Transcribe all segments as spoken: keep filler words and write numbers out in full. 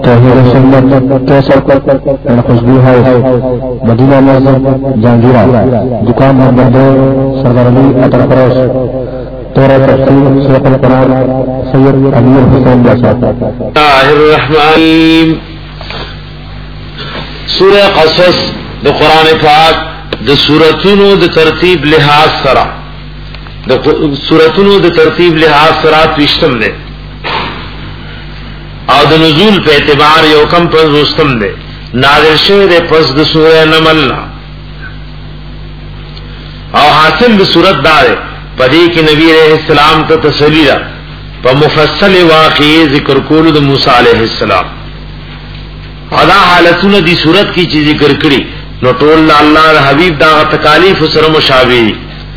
توحید و سنت کیسر اینڈ خوشبو ہاؤس مدینہ مسجد جہانگیرہ دکان نمبر دو سردار علی اٹر پروش تورہ تفسیر شیخ القرآن سید امیر حسین باشد. الرحمن سورہ قصص د قرآن پاک د سورتونو د ترتیب لحاظ سره د سورتونو د ترتیب لحاظ سره پښتم ده او د نزول په اعتبار یو کم پر رستم ده نازل شوه د پس د سورہ نمل او حاصل د سورت دار پدې کې نبی عليه السلام ته تسلی را په مفصل واقعي ذکر کول د موسی عليه السلام ادا حالتونه دی صورت کی چیز ذکر کړي نو ټول الله حبیب دا تکالیف سره مشابه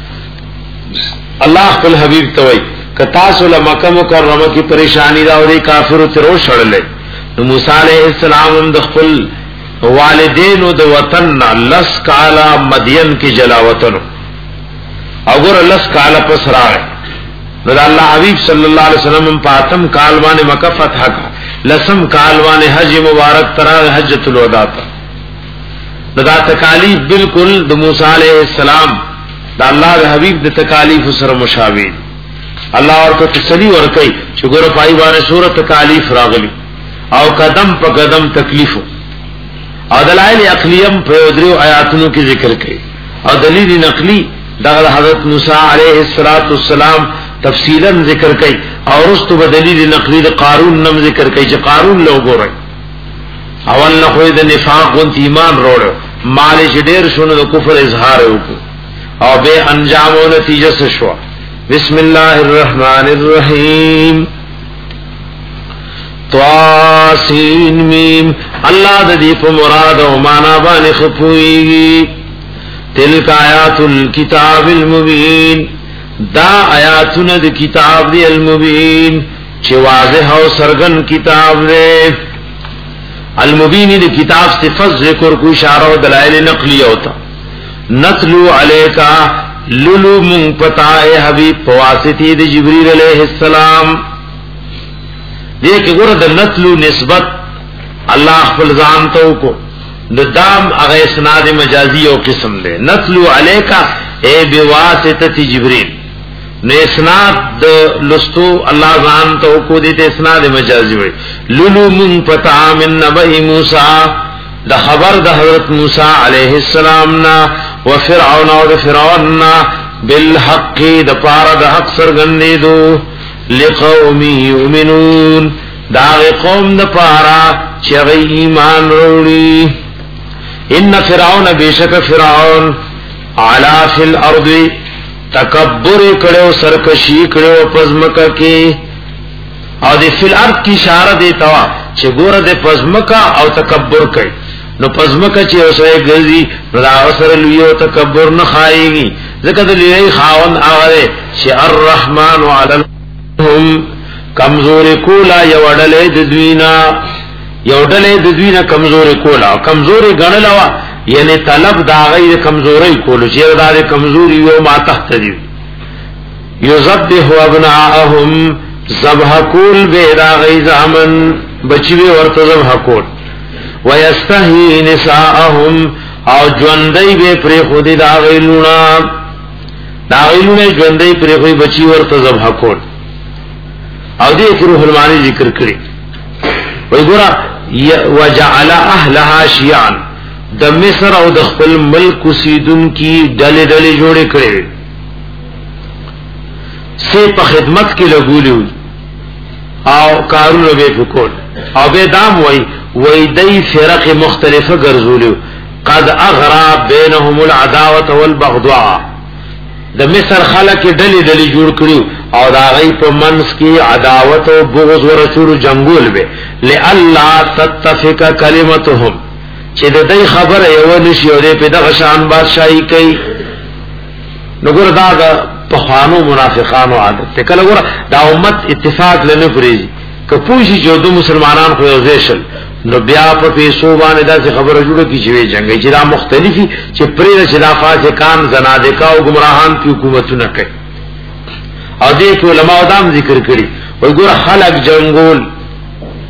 الله خپل حبیب ته وای کتا سول مکه مکرمه کی پریشانی دا او کافر ترو شړلې نو موسی علیہ السلام د خپل والدین او د وطن لس کالا مدین کی جلاوطن او ګور لس کالا پس راغی نو الله حبیب صلی الله علیه وسلم پاتم کال باندې مکه فتح کا لسم کالوان حج مبارک ترا حجۃ الوداع دا تکالیف بالکل د موسی علیہ السلام دا الله د حبیب د تکالیف سره مشابه الله ورته تسلی ورکړي چې ګور پای باندې سورۃ تکالیف راغلی او قدم په قدم تکلیف او دلایل عقلیم په درو آیاتونو کې ذکر کړي او دلیل نقلی دا حضرت موسی علیہ السلام تفصیلا ذکر کئی اور اس تو بدلیل نقلی دا قارون نم ذکر کئی چا قارون لوگو رئی اول نخوی دا نفاق ونت ایمان روڑو مالی چا دیر شنو دا کفر اظہار ہوکو او بے انجام و نتیجہ سشوا. بسم اللہ الرحمن الرحیم تواسین میم اللہ دا دیپ مراد و مانا بانی خپوئیگی تلک آیات الكتاب المبین دا آیاتون دا کتاب دی المبین چه واضح و سرگن کتاب دے المبین دی کتاب صفت ذکر کو اشارہ و دلائل نقلی ہوتا نتلو علیکا للو من پتائے حبیب پواسطی دی جبریل علیہ السلام دیکھ گرد نتلو نسبت اللہ خپل زانتو کو دام اغی اسناد مجازی و قسم دے نتلو علیکا اے بواسطت جبریل نو اسناد د لستو الله ځان ته کو دي ته اسناد مجازي وي لولو من پتا من نبي موسی د خبر د حضرت موسی عليه السلام نا وفرعون او فرعون بالحق د پاره د حق سرګندې دو لقوم يؤمنون دا قوم د پاره چې ایمان وروړي ان فرعون بشک فرعون علا فی الارض تکبر کړو سرکشی کړو پزمکا کې او د فل ارض کی اشاره دیتا وا چې ګوره د پزمکا او تکبر کوي نو پزمکا چې اوسه ګرځي رضا سره لیو تکبر نه خایي ځکه د لیي خاون هغه چې الرحمن علیهم کمزور کولا یوډلې د دوینا یوډلې د دوینا کمزور کولا کمزوري غنلوا یعنی طلب دا غیر کمزوری کولو چې دا د کمزوری یو ما تحت دی یذبح ابناءهم ذبح کول به دا غی زامن بچی ورته ذبح کول ويستحيي نساءهم او ژوندۍ به پر خودی دا غیلونا دا غیلونه ژوندۍ پر خو بچی ورته ذبح کول او دې روح المانی ذکر کړی وای ګورا وجعل اهلها شيعا د مصر او د خپل ملک سیدون کی ډلې ډلې جوړې کړې سه په خدمت کې لګولې او کارونه به وکول او به دام وای وای دای فرق مختلفه ګرځولې قد اغرا بینهم العداوه والبغضاء د مصر خلک ډلې ډلې جوړ کړو او دا غي په منس کې عداوت او بغض ورچور جنگول به لالا تتفق کلمتهم چې د دې خبره یو نشي او دې په دغه شان بادشاہي کوي نو ګور دا په خوانو منافقانو عادت ته کله ګور دا امت اتفاق لنه پریږي که پوښي چې د مسلمانانو خو یوځل نو بیا په پیسو باندې دا خبره جوړه کی چې جنگي چې دا مختلفي چې پرې چې دا فاسقان زنادقه او گمراهان په حکومتونه کوي او دې علماء دام ذکر کړي وای ګور خلق جنگول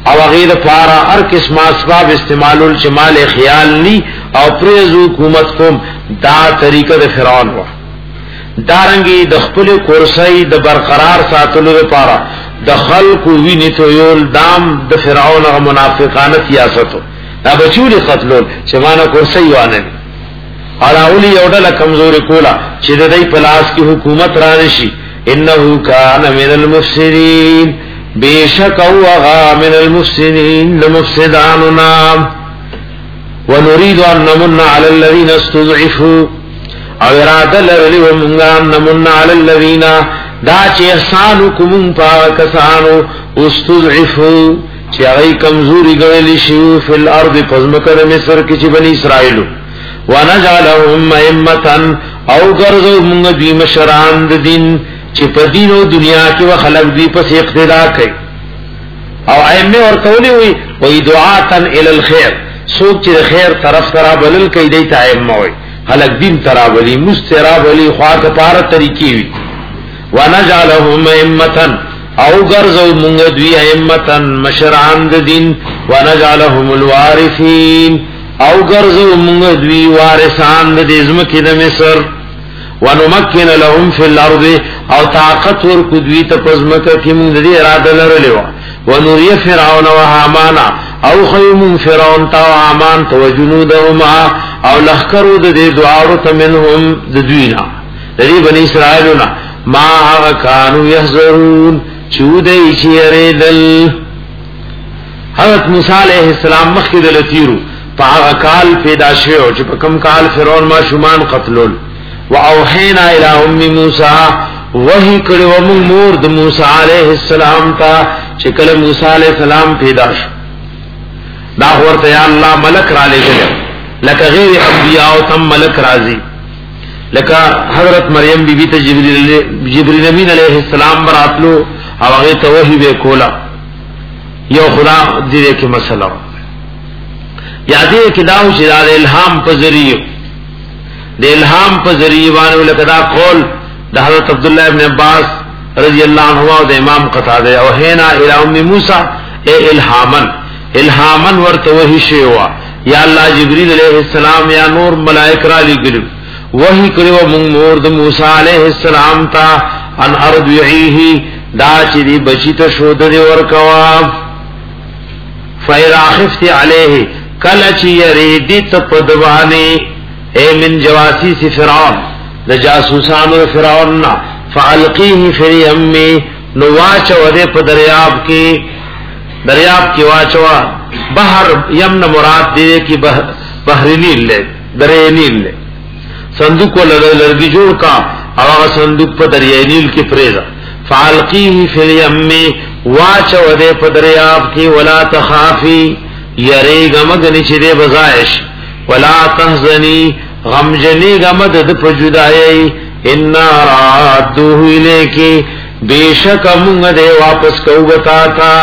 او غیر پارا هر قسم اسباب استعمالول چې مال خیال ني او پریزو حکومت کوم دا طریقه د فرعون و دارنګي د خپل کورسۍ د برقرار ساتلو لپاره د خلق ویني ته یول دام د فرعون او منافقانه سیاست دا بچول قتلول چې معنا کورسۍ وانه اراولی یوډه کمزوري کولا چې د دې پلاس کی حکومت را نشي انه کان من المفسدين بیشک او غا من المفسدين لمفسداننا ونريد ان نمن على الذين استضعفوا او اراده لرلی ومنگا نمن على الذين دا چې احسان کوم پاکسانو استضعفوا چې هغه کمزوري ګڼل شي په الارض پزمکه مصر کې چې بني اسرائیل ونجعلهم ائمه او غرض موږ دوی مشران د دین چې په دین او دنیا کې و خلق دی په اقتدا کوي او ائمه ورته وی وی دعاتن ال الخير سوق چې خیر طرف سره بلل کوي دی ته ائمه وي خلق دین ترابلی مسترابلی خواہ پار طریقی وی ونجعلهم ائمه او غرض موږ دوی ائمه مشران د دین ونجعلهم الوارثین او غرضو موږ دوی وارثان د ازمکه د مصر ونمکن لهم فی الارض او طاقت ور کو دوی ته پزمکه کې موږ دې اراده لرلې و ونوری فرعون و هامان او خیم فرعون تا هامان تو جنودهما او لخرو د دې دعاو ته منهم د دوینا د دې بنی اسرائیلنا ما كانوا يحذرون چودې چیرېدل حضرت موسی علیہ السلام مخکې د لتیرو پاغ کال پیدا شو چې په کم کال فرعون ما شومان قتلول واوحینا الی ام موسی وحی کړو موږ مور د موسی علیہ السلام ته چې کله موسی علیہ السلام پیدا شو دا ورته یا الله ملک را لګل لکه غیر انبیاء او تم ملک راضی لکه حضرت مریم بی بی ته جبرئیل جبرئیل امین علیہ السلام براتلو او هغه ته وحی وکولا یو خدا دې کې مسله یادې کې داو چې د الهام په ذریعہ د الهام په ذریعہ باندې لکدا قول د حضرت عبد الله ابن عباس رضی الله عنه او د امام قتاده او هینا الی ام موسی ای الهامن الهامن ورته وحی شیوا یا الله جبرئیل علیہ السلام یا نور ملائک را لګل وحی کړو موږ مور د موسی علیہ السلام ته ان ارضعیه دا چې دی بچی ته شو د ورکوا فیرا خفت علیه کله چې یریدت پدوانی اے من جواسیس فرعون د جاسوسانو فرعون فالقیه فی یمی نواچ وده په دریاب کې دریاب کې واچوا بحر یمن مراد دې کې بحر نیل له درې نیل له صندوق لرګي جوړ کا هغه صندوق په دریای نیل کې پریزا فالقیه فی یمی واچ وده په دریاب کې ولا تخافی یریګه مګنی چې دې بزایش ولا تحزنی غمجنی غمد د پجدای ان رادوه الیکی بیشک موږ دې واپس کوغتا تا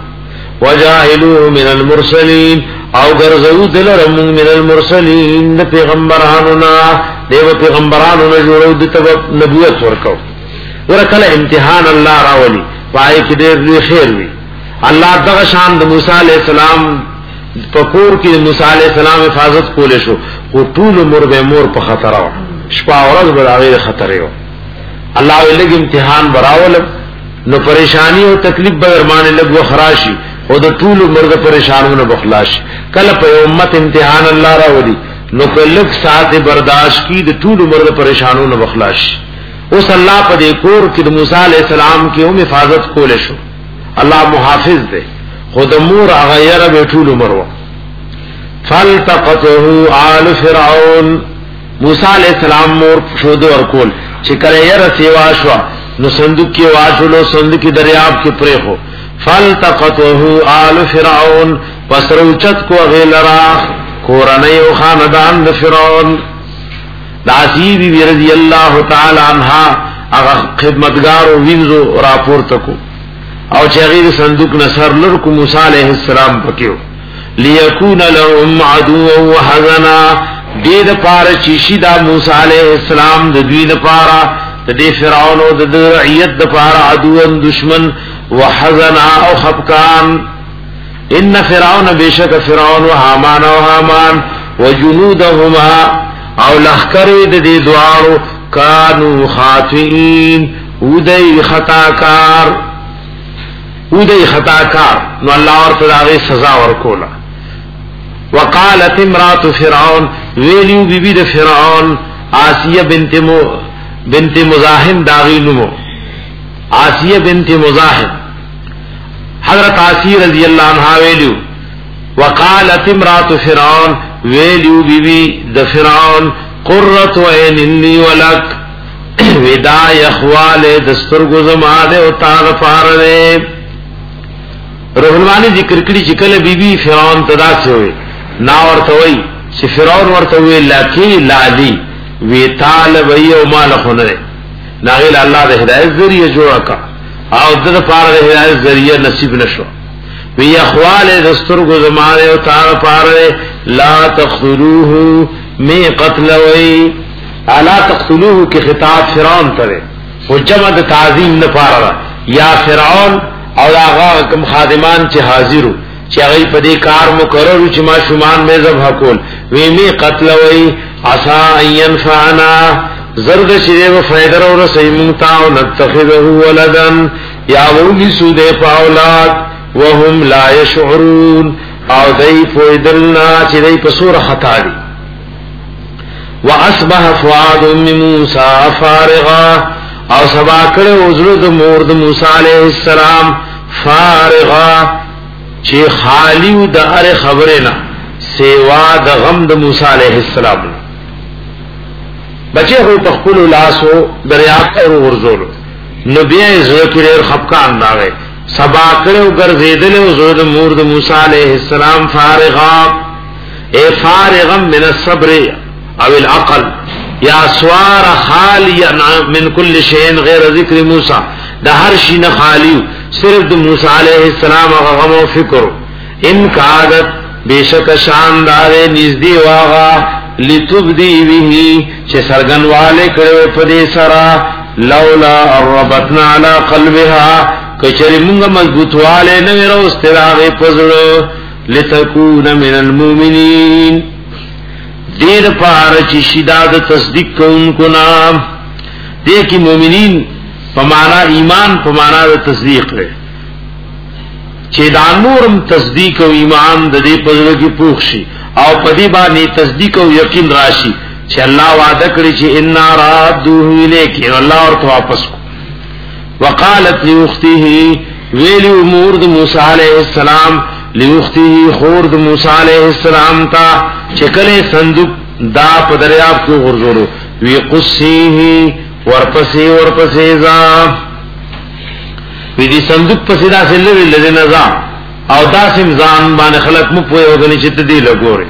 وجاهلوا من المرسلین او ګرځو دلرم من المرسلین د پیغمبرانو نا دیو پیغمبرانو نه جوړو د نبوت ورکو ورکله امتحان الله راولي پای کې دې خیر وي الله دغه شان د موسی علی السلام پکور کې موسی علی السلام حفاظت کولې شو او ټول مور به مور په خطر او شپه اورز به هغه خطر یو الله ولګ امتحان براول نو پریشانی او تکلیف به ارمان لګ وخراشي او د ټول مرګ پریشانونو بخلاش کله په امت امتحان الله راوړي نو کلک سات برداشت کی د ټول مرګ پریشانونو بخلاش اوس الله په دې کور کې د موسی علی السلام کې هم حفاظت کولې شو الله محافظ دی خود مور غیر به ټول مرو فالتقطه آل فرعون موسی علیہ السلام مور شود ورکول چې کله یې رسیوا شو نو صندوق کې واچلو صندوق کې دریاب کې پرې هو فالتقطه آل فرعون پسروچت کو غیلرا کورنۍ او خاندان د فرعون داسی بی رضی الله تعالی عنها هغه خدمتگار او وینځو راپورته کو او چې غیر صندوق نصر لر کو موسی علیہ السلام پکيو ليكون لهم عدوا وحزنا دې د پاره چې شیدا موسی علیہ السلام د دوی د پاره د فرعون او د رعیت د پاره عدو دشمن وحزنا او خفقان ان فرعون بشک فرعون و حامان و حامان وجنودهما او لخکر د دې دوارو کانو خاطئین ودای خطاکار ودای خطاکار نو الله ورته هغه سزا ورکولا. وقالت امرات فرعون ویلیو بی بی د فرعون آسیہ بنت مو بنت مزاحم داغی نمو آسیہ بنت مزاحم حضرت آسیہ رضی اللہ عنہ ویلیو وقالت امرات فرعون ویلیو بی بی د فرعون قرۃ عین لی ولک ودا یخوال دستور گزماده او تاغ پارده. روح المانی ذکر کړي چې کله بی بی فرعون تدا سے ہوئی نا ورته وی چې فرعون ورته وی لکی لعلی وی طالب ایو مال خونه ناغیل الله د هدایت ذریعہ جوړ کا او د پاره د هدایت ذریعہ نصیب نشو وی اخوال دستور گزماده او تاغ پارده لا تقتلوه می قتل وی الا تقتلوه کی خطاب فرعون تره او جمع د تعظیم نه پاره یا فرعون او هغه کوم خادمان چې حاضرو چې هغه په دې کار مقرر چې ما شومان مې ذبح کول وی می قتل وی عسى ان ينفعنا زرد شری و فائدہ اور سیمتا او نتخذه ولدا یا ولي سود اولاد وهم لا يشعرون او دای فویدلنا چې دای په سور خطا دي. واصبح فؤاد ام موسی فارغا او سبا کړه وزرو د مور د موسی علیہ السلام فارغا چې خالی د هر خبره نه سیوا د غم د موسی علیہ السلام بچه هو تخپل لاسو دریاب ته ورزول نبی ذکر خفقان داغه سبا کړه ګرځیدل وزرو د مور د موسی علیہ السلام فارغا اے فارغا من الصبر او العقل یا سوار خالیا من کل شیء غیر ذکر موسی دا هر شی نه خالی صرف د موسی علیہ السلام غم او فکر ان کادت بیشک شاندار نزدی واغا لتبدی به چې سرګنواله کړو په دې سرا لولا ربطنا علی قلبها کچری مونږه مضبوطواله نه وروستراغه پزړو لتكون من المؤمنین دیر پار چی شداد تصدیق کوونکو نام دیکھ مومنین پمانا ایمان پمانا تصدیق لے چی دانورم تصدیق و ایمان د دې پزړه کې پوښي او پدی باندې تصدیق او یقین راشي چې الله وعده کړی چې ان رادوه الیک الله ورته واپس کو. وقالت لاخته ویل امور د موسی علیہ السلام لوخته خور د موسی علیہ السلام تا چکله صندوق دا په دریاب کې غرزورو وی قصیه ورپسې ورپسې ځا وی دي صندوق پسې دا سلوي لذین ځا او دا سم ځان باندې خلق مو په وګنی چې تدې لګوري.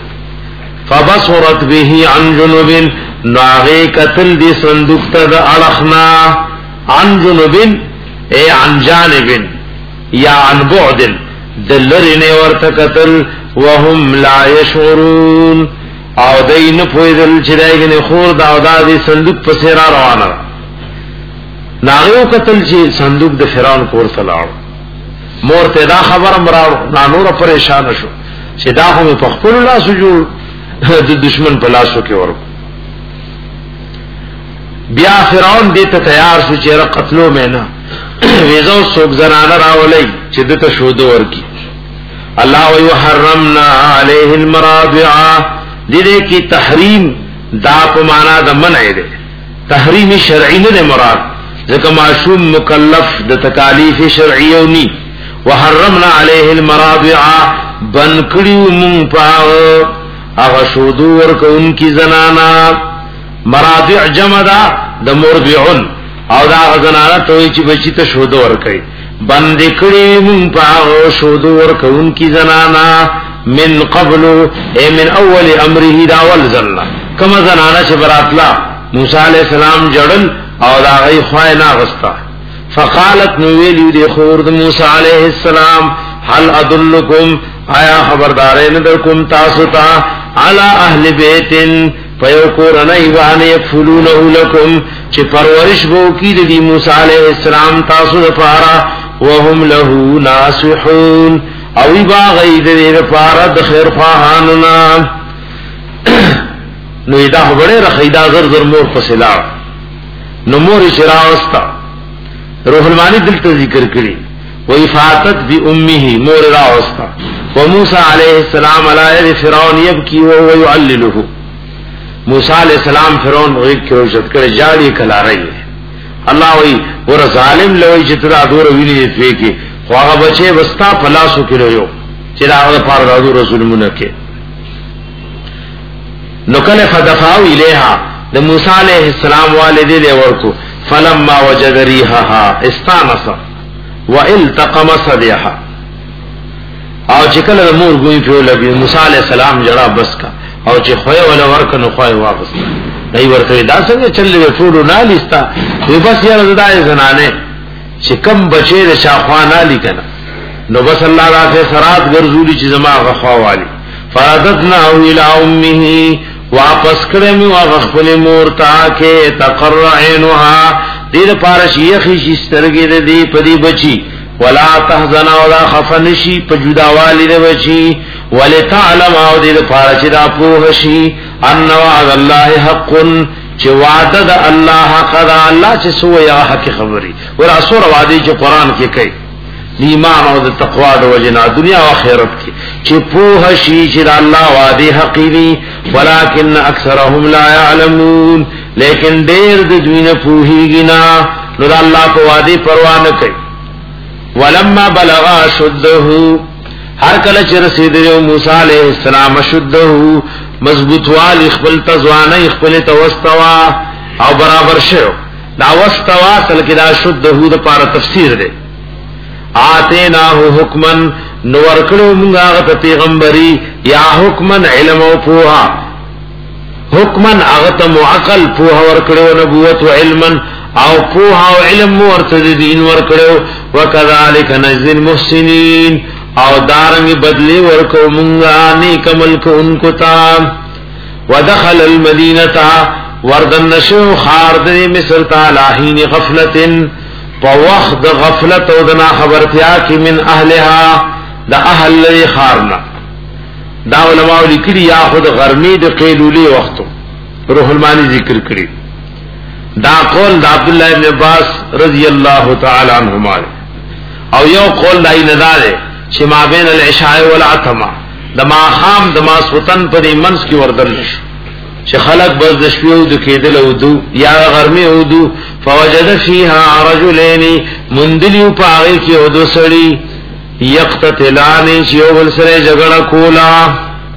فبصرت به عن جنوب ناغه قتل دي صندوق ته د اړخنا عن جنوب اي عن جانب یا عن بعد دلرین ورته قتل وهم لا يشعرون او دین پویدل چې دایګنه خور دا او دا دي صندوق په سیرا روانه ناغه قتل چې صندوق د فرعون کور تلاړ مور ته دا خبر مراو نانور پریشان شو چې دا هم په خپل لاس جوړ د دشمن په لاسو کې ورو. بیا فرعون دې ته تیار شو چې را قتلو مې نه ویزو سوک زنانه راولئی چې دته شود ورکی. الله ويحرمنا عليه المراضع دې کې تحریم دا په معنا د منع دی تحریم شرعی نه مراد ځکه معصوم مکلف د تکالیف شرعیو ني. وحرمنا عليه المراضع بن کړیو مون پاو هغه شود ورکونکي زنانا مراضع جمع دا د مرضعن او دا زنانه ته چې بچی ته شود ورکي بند کړي مون پاو شود ورکونکي زنانا من قبل اي من اول امره دا اول زنا کما زنانه چې براتلا موسی عليه السلام جړل او دا غي خواینا غستا. فقالت نو ویلی دی خور د موسی علیہ السلام هل ادلکم آیا خبردارین درکم تاسو ته علی اهل بیتن فیکورن ایوان یکفلونه لکم چې پرورش بو کی دی موسی علیہ السلام تاسو لپاره وهم له ناصحون او ای باغی دې لپاره د خیر خواهانو نو دا خبره رخیدا زر زر مور فصلا نو مور شراوستا روح المانی دلته ذکر کړي و افاتت بامه مور راوستا و موسی علیہ السلام علی فرعون یبکی و هو يعلله موسی علیہ السلام فرعون غیب کې روشت کړي جاری کلا رہی الله وی ور ظالم لوی چې تر ادور ویلې فی کې خواغه بچي وستا فلاسو کړو یو چې دا پر راځو رسول مونږ کې نو کله فدفعوا الیها د موسی علیہ السلام والدې له ورکو فلما وجد ريحها استانس والتقم صديها او چې کله مور ګوي په لګي موسی علیہ السلام جړه بس کا او چې خوې ولا ورک نو خوې واپس دای ورته دا څنګه چلې ټولو نه لستا وی بس یې زداي زنانه چې کم بچي د شاخوانه لیکنه نو بس الله راته سرات ګرځولي چې زما غخوا والی فرادتنا الى امه واپس کړه می واغ خپل مور ته کې تقر عینها دې پارش یخی شسترګې دې پدی بچي ولا تحزن ولا خفنشي په جداوالی دې بچي ولتعلم او دې پارش دا په شي ان وعد الله حق چې وعده د الله حق دا الله چې سو یا حق خبري ور اسور وعده چې قران کې کوي ایمان او د تقوا د وجنا دنیا او آخرت کې چې په شي چې الله وعده حقيقي ولكن اکثرهم لا يعلمون لیکن ډېر د دوی نه پوهیږي نه نو الله په وعده پروا نه کوي ولما بلغ شده هر کله چې رسیدو موسی عليه السلام شده مضبوط والی خپل تزوانه خپل توستوا او برابر شو دا واستوا اصل کې دا شده د لپاره تفسیر دی آتیناه حکمن نو ورکلو مونږه ته پیغمبري یا حکمن علم او پوها حکمن هغه ته معقل پوها ورکلو نبوت او علم او پوها او علم ورته دین ورکلو وکذالک نجزی المحسنین او دارنګ بدلی ورکو مونږه نیک عمل کوونکو ته ودخل المدینه وردن نشو خارد مصر تعالی حين غفلتن په وخت د غفلت او د نا خبرتیا کې من اهلها د اهل لري خارنا دا علماء لیکلي یا خود غرمی د قیلولی وختو روح المانی ذکر کړي دا قول د عبد الله ابن عباس رضی الله تعالی عنهما او یو قول دای نه دار چې ما بین العشاء والعتمه د ما خام د ما سوتن په منس کې وردل شي چې خلق بس د شپې او د کېدل او دو یا غرمه او دو فوجد فيها رجلين مندلیو پاغی کی او دو سړي یقتتلان چې یو بل سره جګړه کولا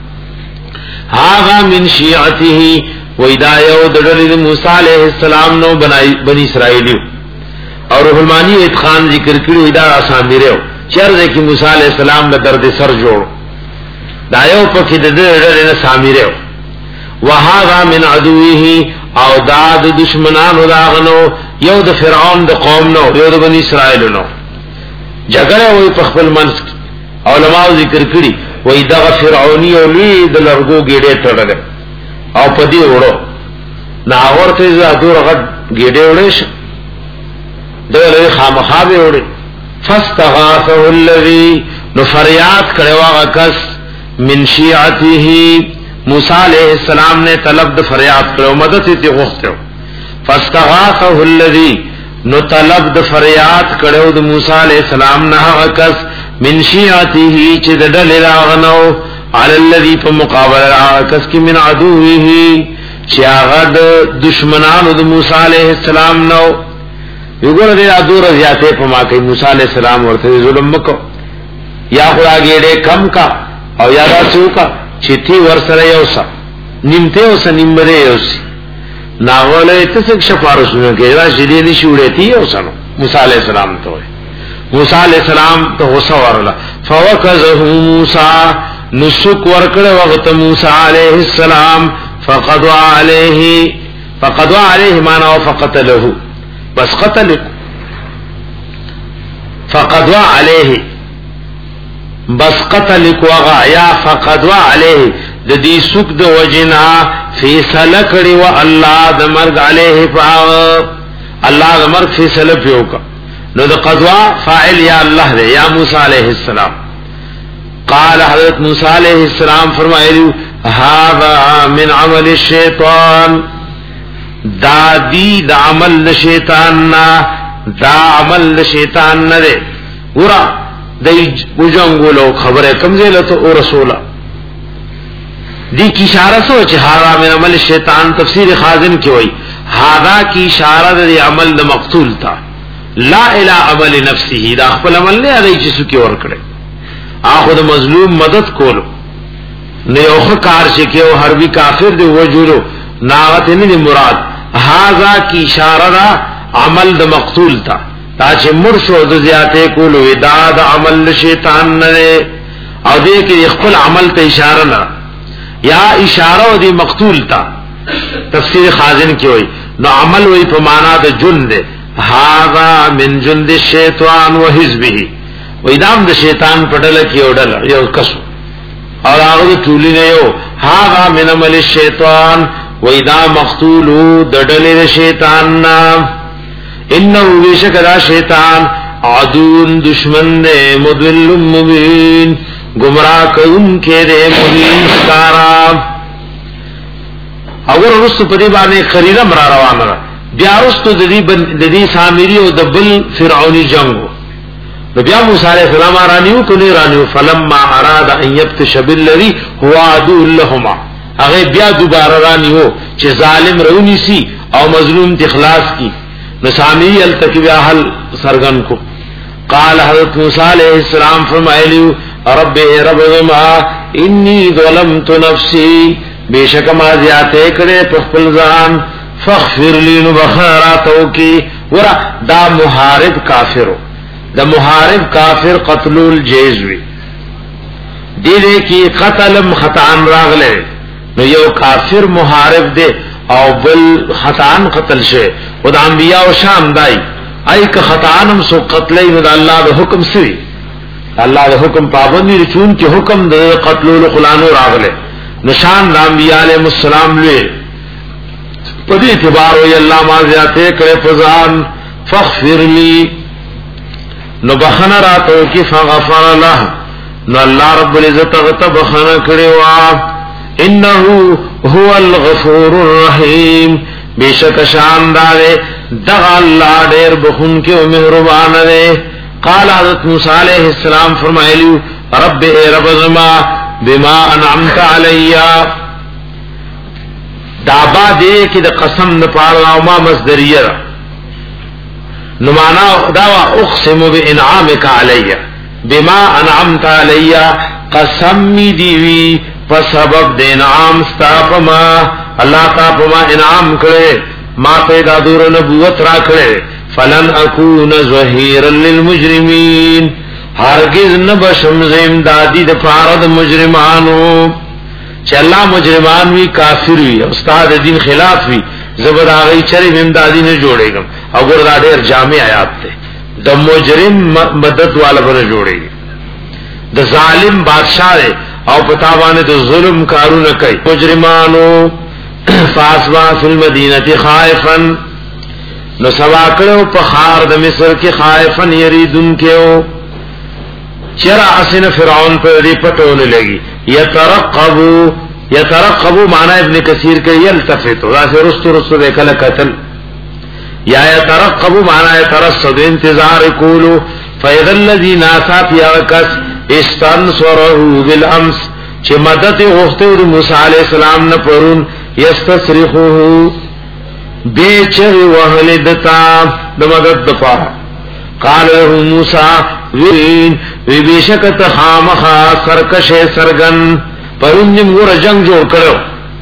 هاغه من شیعته ویدایو د ډلې موسی علیہ السلام نو بنای بنی اسرائیل او روح المانی اتخان ذکر کړی دا اسامیرو چرته کې موسی علیہ السلام له درد سر جوړ دایو په کې د ډلې نه سامیرو وهذا من عدوه او داد دشمنانو داغنو یو د فرعون د قوم نو یو د بنی اسرائیل نو جګړه وي په خپل منځ علماء ذکر کړي وای دا فرعونی او لوی د لرګو ګډه تړل او په دې وړو نا ورته زادور غد ګډه وړې شه دغه خامخا به وړي فاستغاثه الذي نو فریاد کړي واغه کس من شیعته موسی علیہ السلام نے طلب د فریاد کړو مدد ته غوښتو فاستغاثه الذی نو طلب د فریاد کړو د موسی علیہ السلام نه هغه کس من شیعته چې د ډلې راغنو علی الذی په مقابله هغه کس کې من عدوه چې هغه د دشمنانو د موسی علیہ السلام نو وګوره د ادور زیاته په ما کې موسی علیہ السلام ورته ظلم وکړو یا خدایګړې کم کا او یا راسو کا چتی ورسره یوسا نیمته اوس نیمره اوس ناوله تاسو شفارسونه کې را شدي دي شوړېتی اوسنو موسی عليه السلام ته موسی عليه السلام ته غوسه ورله فوکزه موسی نسک ورکړه وخت موسی عليه السلام فقضى عليه فقضى عليه معنا وفقتله بس قتل فقضى عليه بس قتل کو غایا فقدوا علیه د دې سوق د وجنا فیصله کړي و الله د مرګ علیه فا الله د مرګ فیصله پیوکا نو د قضوا فاعل یا الله دی یا موسی علیہ السلام قال حضرت موسی علیہ السلام فرمایلی هذا من عمل الشیطان دا دی دا عمل شیطان نا دا عمل شیطان نه ده ورا دی وجنګولو خبره کمزله ته او رسوله دی کی اشاره سو چې هاذا من عمل شیطان تفسیر خازن کی وای هاذا کی اشاره د عمل د مقتول تا لا الی عمل نفسه دا خپل عمل نه دی چې سکی ور کړي اخو د مظلوم مدد کولو نه یو کار چې کیو حربي کافر دی وجلو ناغت نه مراد هاذا کی اشاره دا عمل د مقتول تا تا چې مرشو د زیاته کولو ودا د عمل شیطان نه او دې کې خپل عمل ته اشاره نه یا اشاره دی مقتول تا تفسیر خازن کی ہوئی نو عمل ہوئی په معنا د جند هاذا من جند الشیطان وحزبه وېدام د شیطان پټل کی وډل یو کس او هغه ټولی نه یو هاذا من عمل الشیطان وېدا مقتول د ډلې شیطان نا انه وشکدا شیطان عدون دشمن دے مضل مبین گمراہ کون کے دے مبین سکارا اگر رسو پدی بانے خریرہ مرا روان را بیا رسو ددی سامری و دبل فرعونی جنگو بیا موسیٰ علیہ السلام آرانیو کنی رانیو فلما اراد ان یبتش باللذی ہوا عدو لہما اگر بیا دوبارہ رانیو چه ظالم رونی سی او مظلوم تخلاص کی نسامی التقی بیا حل سرگن کو قال حضرت موسیٰ علیہ السلام فرمائلیو رب رب ما انی ظلمت نفسی بے شک ما زیادے کرے پخپل زان فاغفر لی نبخاراتو کی ورا دا محارب کافرو دا محارب کافر قتلو الجیزوی دی دے کی قتلم خطان راغلے نو یو کافر محارب دے او بل خطان قتل شے و دا انبیاء و شام دائی ای که خطانم سو قتلی نو دا اللہ دا حکم سوی اللہ دا حکم پابندی چون کی حکم دا قتلو لخلانو راغلے نشان دا انبیاء علیہ السلام لئے پدی اعتبار ہوئی اللہ مازیاتے کرے فضان فاغفر لی نو بخنا راتو کی فغفر اللہ نو اللہ رب العزت غطب بخنا کرے وا انہو هو الغفور الرحیم بے شک شاندار دغا اللہ دیر بخون کے و مہربان دے قال حضرت موسیٰ علیہ السلام فرمائلیو رب اے رب زما بما انعمت علیہ دابا دے کہ دا قسم نپارنا وما مصدریہ نمانا داوا اقسم بانعامک علیہ بما انعمت علیہ قسمی دیوی فسبب دے انعام ستا پما اللہ تا پما انعام کرے ما پیدا دور نبوت را کرے فلن اکون ظہیرا للمجرمین ہرگز نبشم زمدادی دا پارد مجرمانو چا اللہ مجرمان وی کافر وی استاد دین خلاف وی زبر آغی چرم امدادی نے جوڑے گم اگر دا دیر جامع آیات تے دا مجرم مدد والا بنا جوڑے گم دا ظالم بادشاہ دے او پتابانے دا ظلم کارو نکئی مجرمانو فاسبا فی المدینت خائفا نو سوا کرو پخار دا مصر کی خائفا یریدن کیو چرا اسن فرعون پر دی پتونے لگی یترقبو یترقبو معنی ابن کثیر کے یلتفتو راسے رستو رستو دیکھل قتل یا یترقبو معنی یترصد انتظار کولو فیضا اللذی ناسا پیاکس استنصرہو بالامس چه مدد غفتو دی موسیٰ علیہ السلام نپرون یستصرخوہو بیچر وحلدتا دمدد دپا قال له موسیٰ وین وی بیشکت خامخا سرکش سرگن پرون جم گورا جنگ جوڑ کرو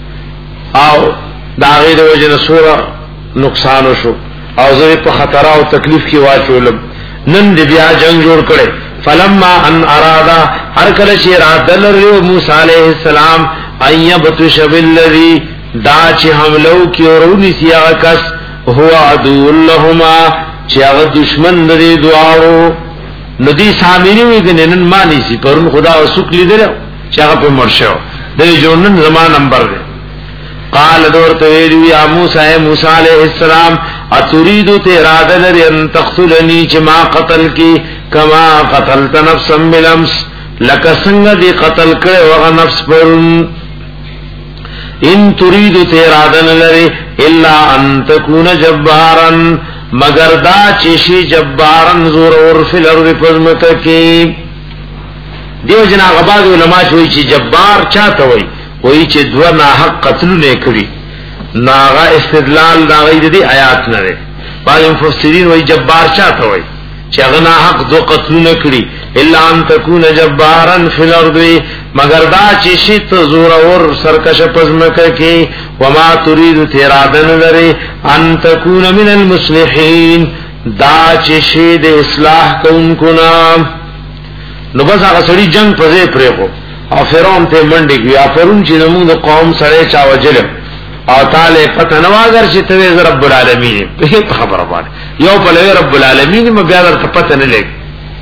او داغی دو وجن سورا نقصانو شو او زوی پا خطرہ و تکلیف کی واچولم نن دی بیا جنگ جوڑ کرے فلما ان ارادا ہر کلچ اراد لریو موسیٰ علیہ السلام ان یبتش باللذی دا چی حملو کی ورونی سیاغ کس ہوا عدو اللہما چی اغا دشمن دی دعاو ندی سامینی ہوئی کہ ننن مانی سی پرون خدا و سک لی دلو چی اغا پہ مرشو دی جونن زمان نمبر دی قال دور تویدو یا موسیٰ اے موسیٰ علیہ السلام اتوریدو تیراد لری ان تقتلنی چی ما قتل کی کما قتلت نفسا بالامس لکه څنګه دی قتل کړي وغه نفس پرون ان تريد تیرادن لري الا ان تكون جبارا مگر دا چشی جبارن زور اور فی الارض پزمکه کی دیو جنا غباغ علماء چوي چې جبار چاته وای وای چې دو نه حق قتل نه کړی ناغه استدلال دا غي دي آیات نه لري بعض مفسرین وای جبار چاته وای چې هغه نه حق دو قتل نه کړی الا ان تكون جبارا فی الارض مگر دا چې شت زور اور سرکش پزمکه کی وما تريد تیرادن لري ان تكون من المصلحين دا چې شی د اصلاح کوونکو نام نو بس هغه سړي جنگ پځې پرې کو او فرعون ته منډي کی افرون چې موږ د قوم سره چا وجل او تعالی پته نو اگر چې ته رب العالمین په خبره باندې یو په لوی رب العالمین م بیا درته پته نه لګ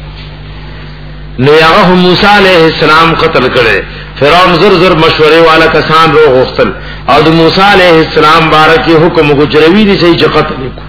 نو هغه موسی علیہ السلام قتل کړي فرعون زر زر مشورې والا کسان رو غختل او د موسی علیہ السلام بارکه حکم غجروی دي چې قتل کو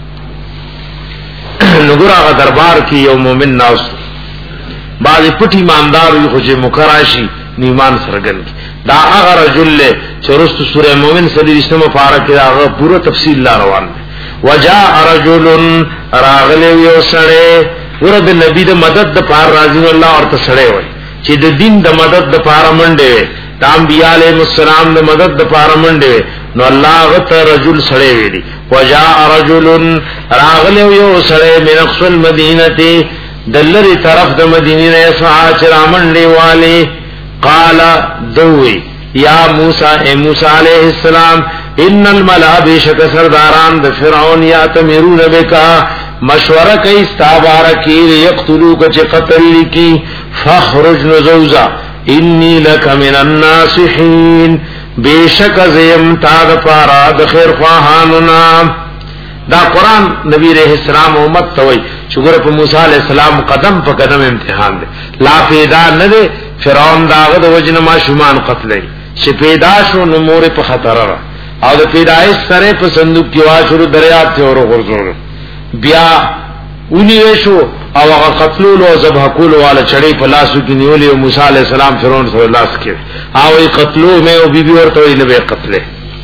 نو ګره دربار کې یو مؤمن ناس بعض پټی ایماندار وي خو چې مکراشي ایمان سرګن دا هغه رجل له چرست سوره مومن سلی اسلام مبارک هغه پوره تفصیل لا روان وجاء رجل راغله یو سره ورته نبی د مدد د پار راضی الله اور ته سره وي چې د دین د مدد د پار منډه د انبیاء علیهم السلام د مدد د پار منډه نو الله غته رجل سره ویلی وجاء رجل راغله یو سره من اقصى المدینه دلری طرف د مدینه نه سعا چرامن دیواله قال دوی یا موسی اے موسی علیہ السلام ان الملأ بشک سرداران د فرعون یاتمرون بکا مشورہ کئ استابارکی یقتلوک چ قتل کی فخرج نزوزا انی لک من الناصحین بشک زیم تا د پارا د خیر خواهاننا دا قرآن نبی علیہ السلام امت توي شکر په موسی علیہ السلام قدم په قدم امتحان دي لا پیدا نه دي فرعون داغه د وجنه ما شومان قتلې چې پیدا شو نو مور په خطر را او د پیدایش سره په صندوق کې واشرو دریاب ته اور غرزول بیا اونې شو او هغه قتلول او ذبح کول والا چړې په لاسو کې نیولې موسی علیہ السلام فرعون سره لاس کې او یې قتلو مې او بیبي ورته یې نه به قتلې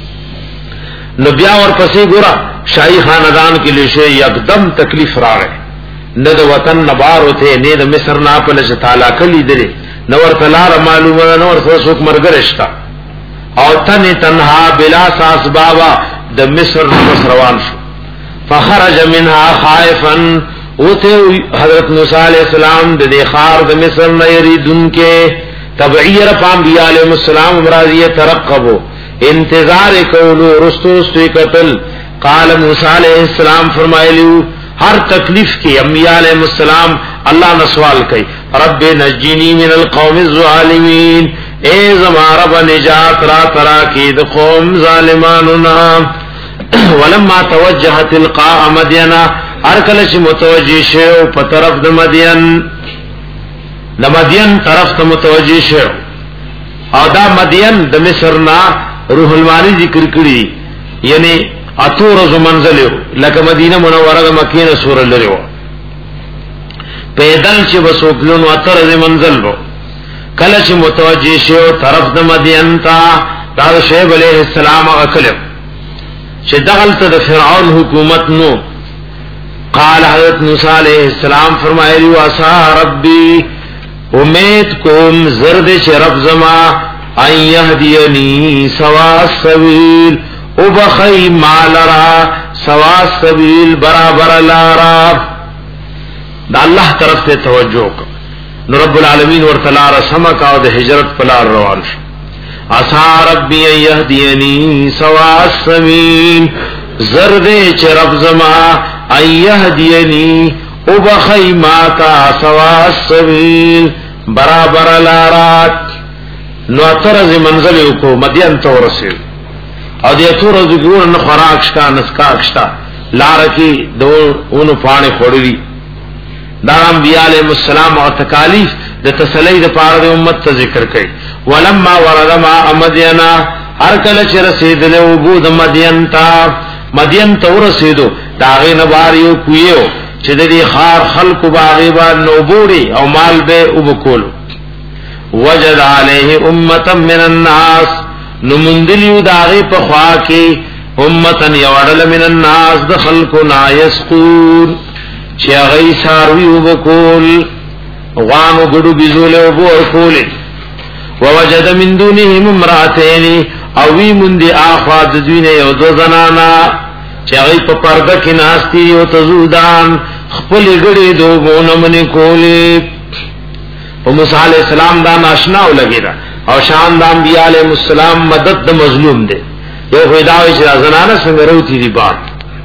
نو بیا ور پسې ګورا شاہی خاندان کې لشه یکدم تکلیف راغی نه د وطن نبار وته نه د مصر نه په لږه تعالی کلی درې نو ورته لار معلومه نه ورته څوک مرګرشتا او تنه تنها بلا ساس بابا د مصر روان شو فخرج منها خائفا اوته حضرت موسی علیہ السلام د خار د مصر نه یریدون کې تبعیر پام بیا علیہ السلام امراضیه ترقبو انتظار کولو رستوستوی قتل قال موسی علیہ السلام فرمایلیو ہر تکلیف کی انبیاء علیہ السلام اللہ نے سوال کئی رب نجینی من القوم الظالمین اے زما رب نجات را ترا کی د قوم ظالماننا ولما توجه تلقاء مدین ہر کله چې متوجه شو په طرف د مدین د مدین طرف ته متوجه شو او دا مدین د مصر نا روح المانی ذکر کړی یعنی اتو روز منزل لکه مدینه منوره د مکې نه سور لري پیدل چې وسوکلون اتر د منزل وو کله چې متوجه شو طرف د مدین تا دا شعیب علیہ السلام غکل چې دغلت د فرعون حکومت نو قال حضرت موسی علیہ السلام فرمایلی واسا ربی امید کوم زرد چې رب زما ان يهديني سوا السبيل وبخي مالرا سوا السبيل برابر لارا دا الله طرف ته توجه نو رب العالمین ورتلا را سمک او د هجرت پلار روان شو اسا ربي يهديني سوا السبيل زرد چې رب زما ان يهديني وبخي ماتا سوا السبيل برابر لارا نو اترز منزل کو مدین ته ورسېل او دې اترز ګور نه خوراک شتا نسکا شتا لار کی دو اونو پانی خوري دا انبیاء علیهم السلام او تکالیف د تسلی د پاره د امت ته ذکر کړي ولما ورد ما مدینا هر کله چې رسیدل او بو د مدین ته مدین ته ورسېدو داغه نه بار یو کویو چې د دې خار خلق باغی با نو بوري او مال به وبکول وجد علیه امتا من الناس نمندلیو داغی پخواکی امتا یوڑل من الناس دخلقنا یسقون چی اغی سارویو بکول غانو گڑو بزول وبو ارکول ووجد من دونهم امراتین اوی مندی آخوات دوین یو دو زنانا چی اغی پا پرده کی ناستی یو تزودان خپلی گڑی دو گونمنی کولی و موسیٰ علیہ السلام دا ناشناو لگی دا او شان دا انبیاء علیہ السلام مدد دا مظلوم دے یو خیداوی چی دا زنانا سنگروتی دی بات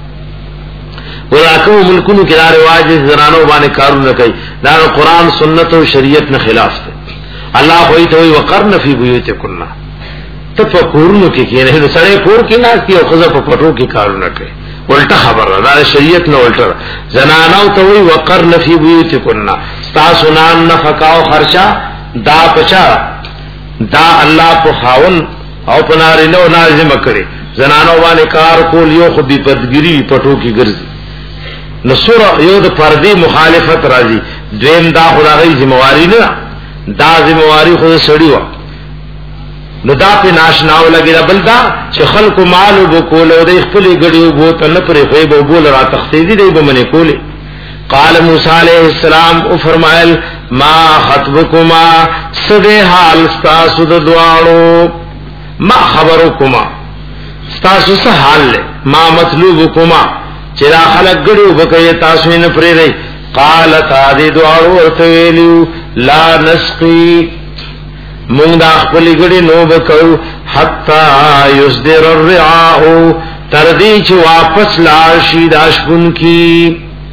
وراکو ملکونو کی دا رواج زنانو بانے کارو نکی دا قرآن سنت و شریعت نا خلاف دے اللہ خوئی توی وقرن فی بیوت کننا تب پا کورنو کی کینے سڑے کور کی ناستی او خزا پا پٹو کی کارو نکی الٹا خبر دا شریعت نہ الٹا زنانو توي وقرن فی بیوتکن استاسنان نفقاو خرچا دا پچا دا اللہ په خاون او پناری نو لازم کړي زنانو باندې کار کول یو خو دی پدګری پټو کی ګرځي نصور یو د پردی مخالفت راځي دویم دا خدای ذمہواری نه دا ذمہواری خو سړی و نو دا په ناشناو لګی بل دا چې خلکو مال وبکول او د خپل غړیو بوت نه پرې خو به بول را تخصیدی دی به منی کولی قال موسی علیہ السلام او فرمایل ما خطبکما سده حال تاسو د دواړو ما خبرکما تاسو سه حال ما مطلوبکما چې را خلک غړیو بکې تاسو نه پرې ری قال تا دې دواړو ورته ویلو لا نسقي مونږ دا خپل غړي نو وکړو حتا یصدر الرعاء تر دې چې واپس لاړ شي داشبون کی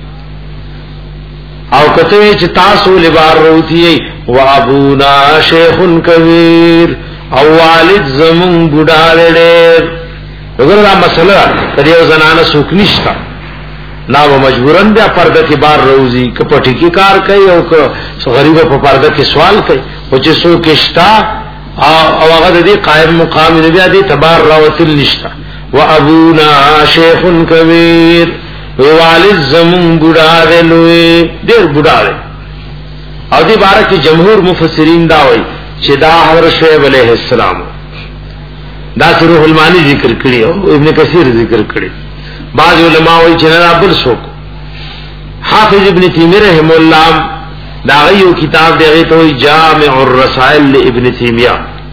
او کته چې تاسو لبار روتی و ابونا شیخ کبیر او والد زمون بوډا لړ وګوره دا مسله د یو زنانه سوک نشتا نا و مجبورن بیا پرده کې بار روزي کپټی کی کار کوي او که غریب په پرده کې سوال کوي او چې سو کېشتا او هغه دې قائم مقام دې بیا دې تبار راوتل نشتا و ابونا شیخ کبیر والد زمون بوډا دی لوی ډېر بوډا دی او دې باره کې جمهور مفسرین دا وایي چې دا حضرت شعیب علیہ السلام دا روح المانی ذکر کړی او ابن کثیر ذکر کړی بعض علماء وایي چې نه بل څوک حافظ ابن تیمیہ رحم الله دا یو کتاب دی ته جامع الرسائل لابن تیمیہ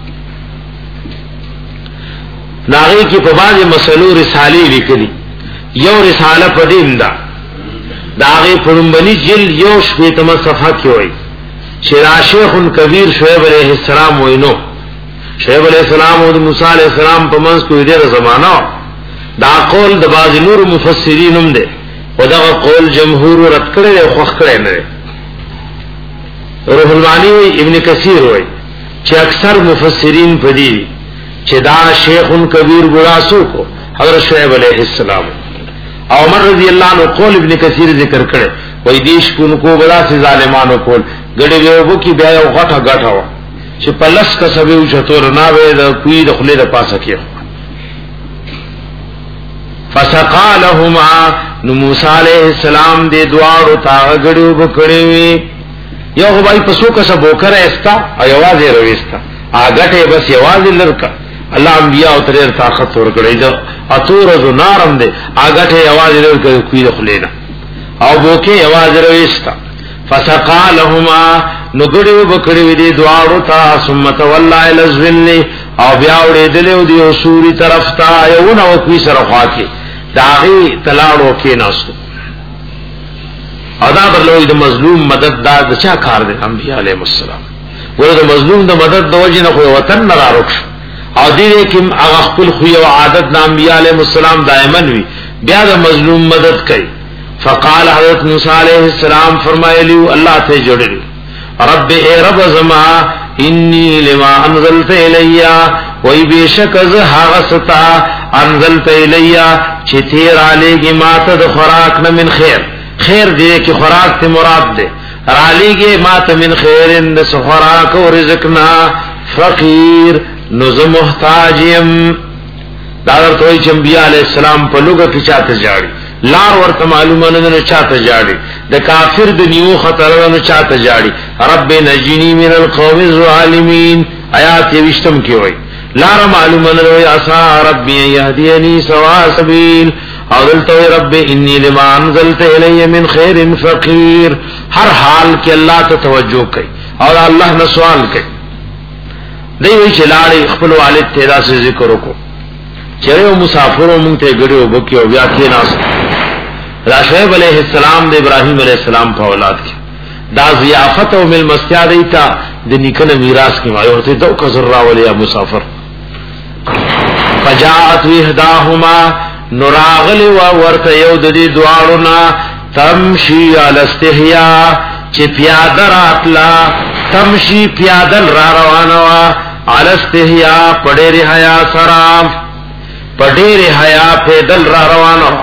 ناغي کې په بعض مسلو رسالې لیکلي یو رساله پدیم دا داغه پرمبني جلد یو شپیتمه صفحه کې وایي چې را شیخ کبیر شعیب علیہ السلام وینو شعیب علیہ السلام او موسی علیہ السلام په منځ کې ډېر زمانہ دا قول د بعض نور مفسرین هم دي او دا قول جمهور رد کړي او خوښ کړي نه روح المانی ابن کثیر وایي چې اکثر مفسرین پدې چې دا شیخ کبیر ګراسو کو حضرت شعیب علیہ السلام عمر رضی اللہ عنہ قول ابن کثیر ذکر کړي وای دیش کو کو بلا سے ظالمانو کول ګډه یو کی بیا یو غټه غټه وا چې پلس کا سبه او چتور نه وې د کوی د خله د پاسه کې فسقا لهما نو موسی علیہ السلام دې دواړو تا غړو بکړې یو وای پسو کا سبو کرے استا او یوازې رويستا اګټه بس یوازې لرکا الله انبیاء او تر طاقت ورکړي دا اتور ز نارم دې اګټه یوازې لرکا کوی د خلینا او بوکه یوازې رويستا فسقا لهما نګړو بکړې دې دواړو تا ثم تولى الى الظل او بیا وړې دلې دی اصولي طرف ته یو نو کوي سره خواکي داغي تلاړو کې ناسو ادا برلوی د مظلوم مدد دا د چا کار دی انبیاء علیهم السلام ورته د مظلوم د مدد د وجه نه خو وطن نه راروښ او دې کې هغه خپل خو او عادت د انبیاء علیهم السلام دائما وی بیا د مظلوم مدد کوي فقال حضرت موسی علیہ السلام فرمایلی الله ته جوړلی رب اے رب زما انی لما انزلت الیا وای بیشک از هغه ستا انزلت الیا چې تیر علیږي ماته د خوراک نه من خیر خیر دې کې خوراک ته مراد ده علیږي ماته من خیرن د خوراک او رزق نه فقیر نو زه محتاجم دا ورته چې انبیاء علیہ السلام په لوګه کې چاته جاړي لار ورته معلومه نه چاته جاړي د کافر د نیو خطر نه چاته جاړي رب نجنی من القوم الظالمین آیات یوشتم کې وای لار معلومه نه وای اسا ربي يهديني سواء سبيل او دلته رب انی لما انزلت الی من خیر فقیر هر حال کې الله ته توجه کوي او الله نه سوال کوي دی وی چې لاړې خپل والد ته دا ذکر وکړو چې یو مسافر مونږ ته غړیو بکیو بیا کې ناس راشعیب علیہ السلام د ابراهیم علیہ السلام په اولاد کې دا ضیافت او مل مستیا دیتا د نیکنه میراث کې وایو ته دو کزر راولیا مسافر فجاءت وحداهما نراغل و ورته یو د دې دواړو تمشي علی استحیا چې پیاده راتلا تمشي پیادل را روانه وا علی استحیا پډېره حیا سره پډېره حیا پیدل را روانه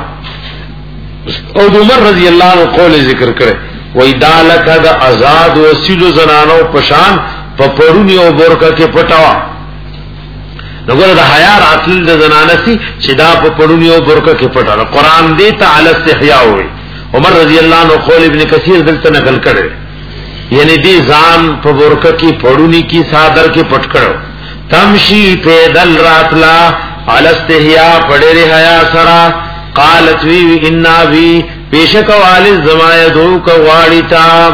او عمر رضی الله عنه قول ذکر کړي وای دالک د آزاد وسیلو زنانو پشان په پړونی او بورکا کې پټاوا دغه د حیا راتل د زنانه سي چې دا په پړونی او بورکا کې پټاله قران دې تعالی استحیا وای عمر رضی الله عنه قول ابن کثیر دلته نقل کړي یعنی دې ځان په بورکا کې پړونی کې صادر کې پټ کړو تمشي پیدل راتلا علی استحیا پړې حیا سرا قالت وی انا بی بیشک والد زمایدو کا غاڑیتا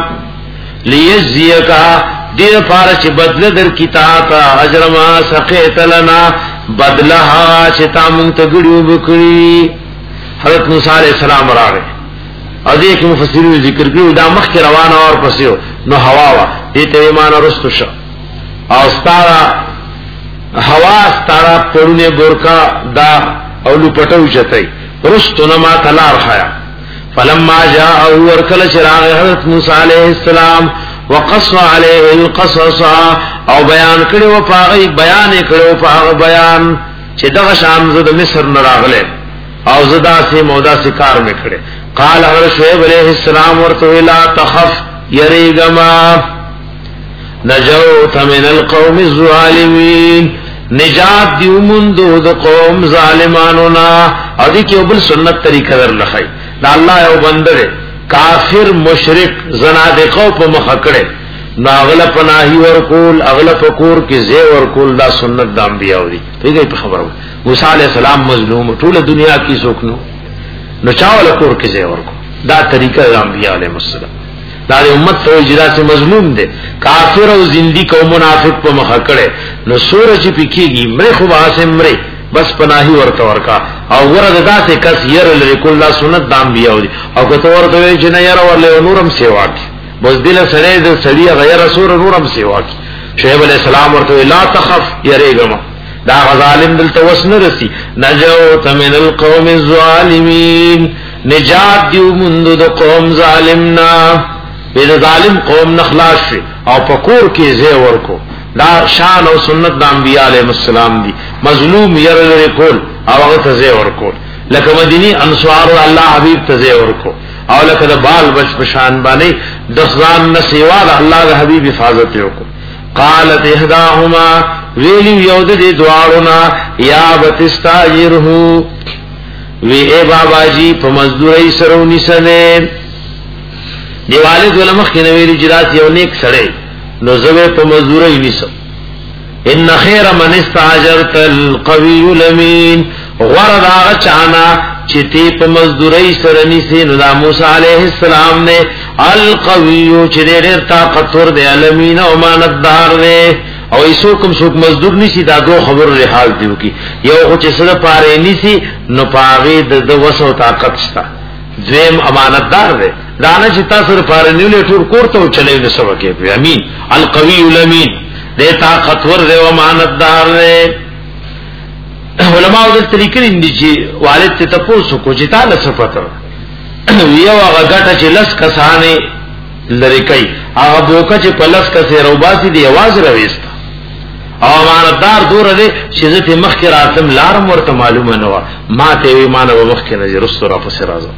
لیجزیکا دیر پارچ بدل در کتاتا اجرما سقیت لنا بدلها چتا منتگڑیو بکری حضرت موسیٰ علیہ السلام را رہے اور دیکھ مفسرین ذکر کریو دا مخ کی روانا اور پسیو نو ہواوا دیتا ایمانا رستو شا اور ستارا ہوا ستارا پڑونے برکا دا اولو پٹو چتائی رستو نما تلار خایا فلما جاء ورکل چراغ حضرت موسی علیہ السلام وقص علیہ القصص او بیان کړو پاغي بیان کړو پاغ بیان چې دغه شان زده مصر نراغله او زدا سي مودا سي کار میکړه قال حضرت شعیب علیہ السلام ورته لا تخف یریګما نجوت من القوم الظالمین نجات دیو مندو د قوم ظالمانو نا او دې کې بل سنت طریقه در لخی دا الله یو بندره کافر مشرک زنادقو په مخ کړه نو اغله پناهي ورکول اغله فقور کې زی ورکول دا سنت د انبیاء دي پیږي په خبرو موسی علی السلام مظلوم ټول دنیا کې څوک نو نو چاول کور کې زی ورکول دا طریقه د انبیاء علیهم السلام دا امت ته اجرا سے مظلوم دے کافر او زندی کو منافق په مخ کړه نو سورج پکېږي مړ خو واسه مړ بس پناهي ورته ورکا او ورته داسې کس ير لري کله سنت دام بیاو دي او کته ورته چې نه ير ورله نورم سیوا کی بس دل سره د سړی غیر رسول نورم سیوا کی شعیب علیہ السلام ورته لا تخف يرېګما دا ظالم دل توسن رسی نجوت من القوم الظالمین نجات دیو مند د قوم ظالمنا د ظالم قوم نخلاص شي او پکور کې زی ورکو دا شان او سنت د انبیاء علیهم السلام دی مظلوم ير لري کول او هغه ته زی ورکول لکه مدینی انصار الله حبیب ته زی ورکو او لکه د بال بچ پشان باندې د ځان نسیوا د الله د حبیب حفاظت وکړو قالت احداهما ویلی یود دې دعاونا یا بتستاجره وی اے بابا جی په مزدوري سرونی سنه دیواله دلمخ کې نوې رجرات یو نیک سړی نو زوی په مزدوري نیسو ان خیر من استاجرت القوي الامين غرض هغه چانا چې تی په مزدوري سره نیسي نو د موسی عليه السلام نه القوي چې ډېر طاقتور دی الامين او امانتدار دی او ایسو کوم څوک مزدور نشي دا دو خبر له حال دیو کی یو چې سره پاره نشي نو پاغي د وسو طاقت شته زم امانتدار دی دانه چې تاسو لپاره نیولې ټول کوړته چلے نو سبکه په امين القوي الامين دې طاقتور دی او امانتدار دی علماء د طریقې اندي چې والد ته تاسو کو چې تعالی صفته یو هغه ګټه چې لس کسانه لری کوي هغه بوکه چې پلس کسه روباسي دی आवाज رويست او امانتدار دور دی چې زه مخ کې راتم لارم ورته معلومه نه و ما ته ایمان او مخ کې نظر رسول را پس راځم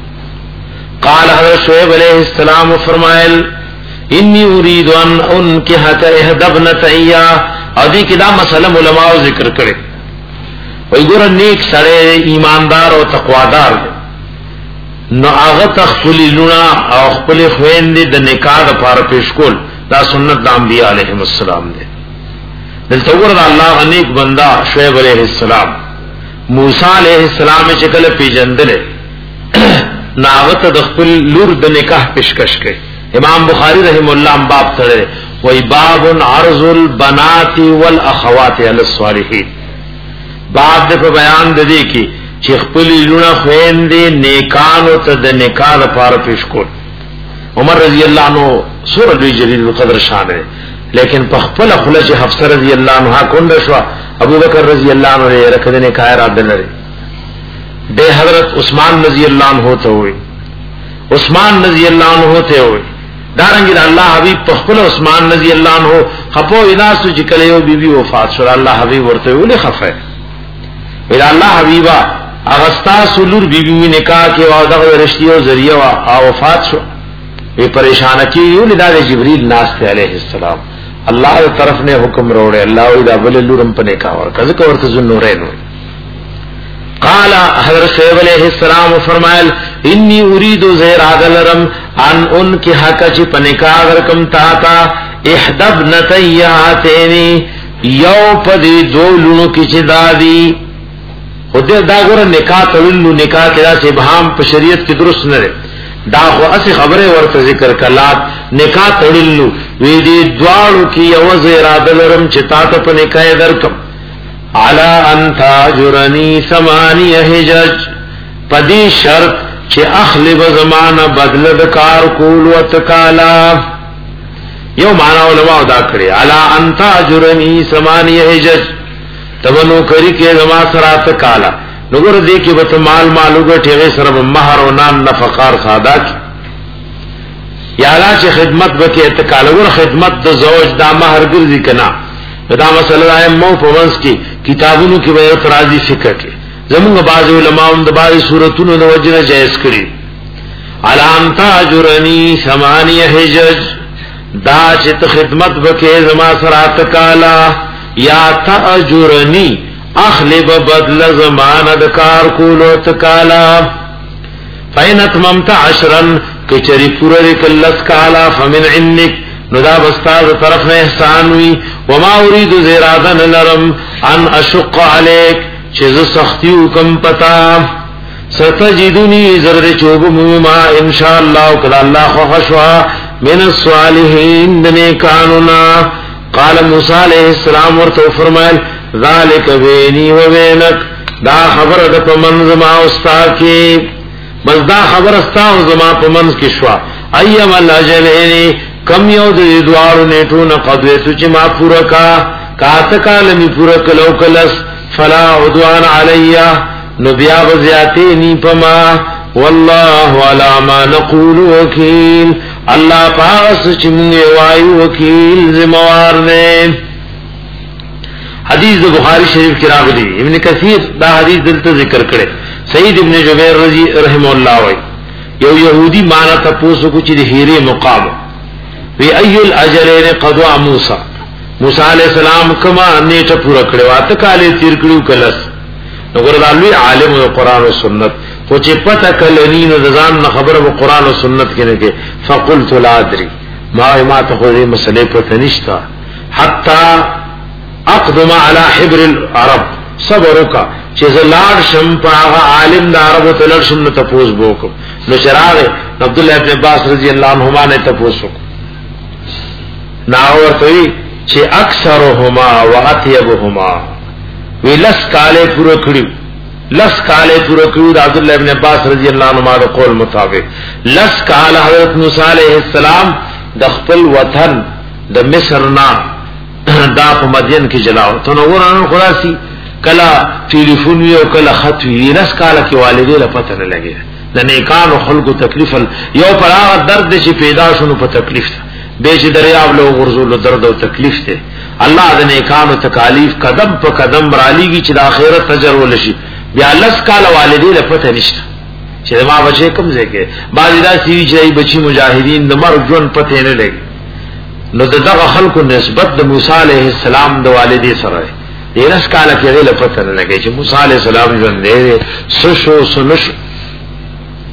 قال حضرت شعیب علیہ السلام فرمایل انی اريد ان انکحک احد ابنتي ادي کدا مسله علماء ذکر کړي وای ګور نیک سره ایماندار او تقوادار نو هغه تخپل لونا او خپل خويندې د نکاح لپاره پیش کول دا سنت د انبیاء علیهم السلام دی. دلته ورته الله نیک بندا شعیب علیہ السلام موسی علیہ السلام چې کله پیجندل ناغت د خپل لور د نکاح پیشکش کړي. امام بخاری رحم الله باب تړي وای باب عرض البنات والاخوات علی الصالحین. باب د بیان د دې کې چې خپل لونه خويندې نیکانو ته د نکاح لپاره پیش کول. عمر رضی الله عنه سور لوی جلیل القدر شان دی لیکن په خپل خلج حفصه رضی الله عنها کونډ شو. ابو بکر رضی الله عنه یې رکھدنه نکاح را دلري. د حضرت عثمان رضی الله عنه ته وي عثمان رضی الله عنه ته وي دارنګ الله حبیب په خپل عثمان رضی الله عنه خپو اناسو چې کله یو بیبي وفات شو الله حبیب ورته ولې خفه وی الله حبیبا اغستا سلور بیبی نکاح کې او دغه رشتيو ذریعہ او وفات شو وی پریشان کی یو لدا جبرئیل ناس ته علیہ السلام الله تعالی طرف نے حکم روڑے اللہ اذا بل لورم په نکاح ورکه ذکر ورته ذنورین. قال حضرت شعیب علیہ السلام فرمایل انی اريد زیر عدلرم ان ان کی حق چ پنکاح ورکم تا تا احدب نتیاتین یو پدی دو لونو کی چ دادی خدای دا ګور نکاح تړلو نکاح کړه چې ابهام په شریعت کې درست نه ده. دا خو اسی خبره ورته ذکر کلات نکاح تړلو وی دي دوالو کې یو زیراده لرم چې تا ته په نکاح درکم علا ان تاجرنی ثمانیه حجج پدی شرط چې اخلی به زمانہ بدل د کار کول وتکالا. یو معنا علماء دا کړی علا ان تاجرنی ثمانیه حجج تبنو کری کې زما سرات کالا نګور دې کې به مال مالوګه ټیغه سره مہر او نام نفقار ساده کی یا لا چې خدمت وکي اتکال ور خدمت د زوج دا مہر ګرځي کنا دا مسله ائمه په منځ کې کتابونو کې به اعتراضی فقہ کې زموږ بعض علماء د بعض صورتونو د وجنه جائز کړي. علام تاجرنی ثمانیه حجج دا چې خدمت وکي زما سرات کالا یا تاجرنی اخلی بدل زمان دکار کولو تکالا فین اتممت عشرن کچری پورا رکلس کالا فمن عنک ندا بستاز طرف میں احسان ہوئی وما اريد زیرادن لرم ان اشق علیک چیز سختیو کم پتا ستجدنی زرد چوب مما انشاءاللہ کدا اللہ خوخشوا من الصالحین دنے کانونا. قال موسی علیہ السلام ورته فرمایل ذالک بینی و بینک دا خبر د پمنځ ما اوستا کی بس دا خبر استا او زما پمنځ کی شوا ايم الاجلین کم یو د دوارو نیټو نه قدویتو چې ما پورا کا کاته کال می پورا کلو کلس فلا عدوان علیا نو بیا بزیاتی نی پما والله علی ما نقول وکیل اللہ پاس چمنگے وایو وکیل ذموار نے. حدیث بخاری شریف کی راغلی ابن کثیر دا حدیث دلته ذکر کړي. سید ابن جبیر رضی رحم الله وای یو یهودی مانا تاسو کو چې د هیره مقام وی ایل الاجرین قضا موسی موسی علیہ السلام کما نیټه پورا کړو اته کاله تیر کړو کلس نو ګورالوی عالم او قران او سنت خو چې پته کلنی نو ځان نه خبره په قران او سنت کې نه کې فقلت لا ادري ما ما ته خو دې مسلې پته نشتا حتا اقدم على حبر العرب صبرک چې زلار شم پاغه عالم د عربو تلل شم ته پوس بوکم نو چراغ عبد الله ابن عباس رضی الله عنهما نے ته پوسو ناور توي چې اکثرهما واطيبهما ویلس کاله پورا کړیو لس کاله پورا کړیو د عبد الله ابن عباس رضی الله عنهما د قول مطابق لس کاله حضرت موسی علیہ السلام د خپل وطن د مصر نا دا په مدین کې جلاو ته نو ورانو خلاصي کلا ټلیفون یو کلا خط وی لس کاله کې والدې له پته نه لګي د نیکانو خلقو تکلیف یو پر هغه درد چې پیدا شونه په تکلیف بیچ دریاب لو غرزول درد او تکلیف ته الله د نیکانو تکالیف قدم په قدم رالیږي چې د آخرت تجر ولشي بیا لس کال والدې له پته نشته چې ما بچي کوم ځای کې باندې دا سی چې بچي مجاهدین د مرګ ژوند پته نه لګي نو دغه خلکو نسبت د موسی علیه السلام د والدې سره دی لس کال کې له پته نه لګي چې موسی علیه السلام ژوند دی سشو سنش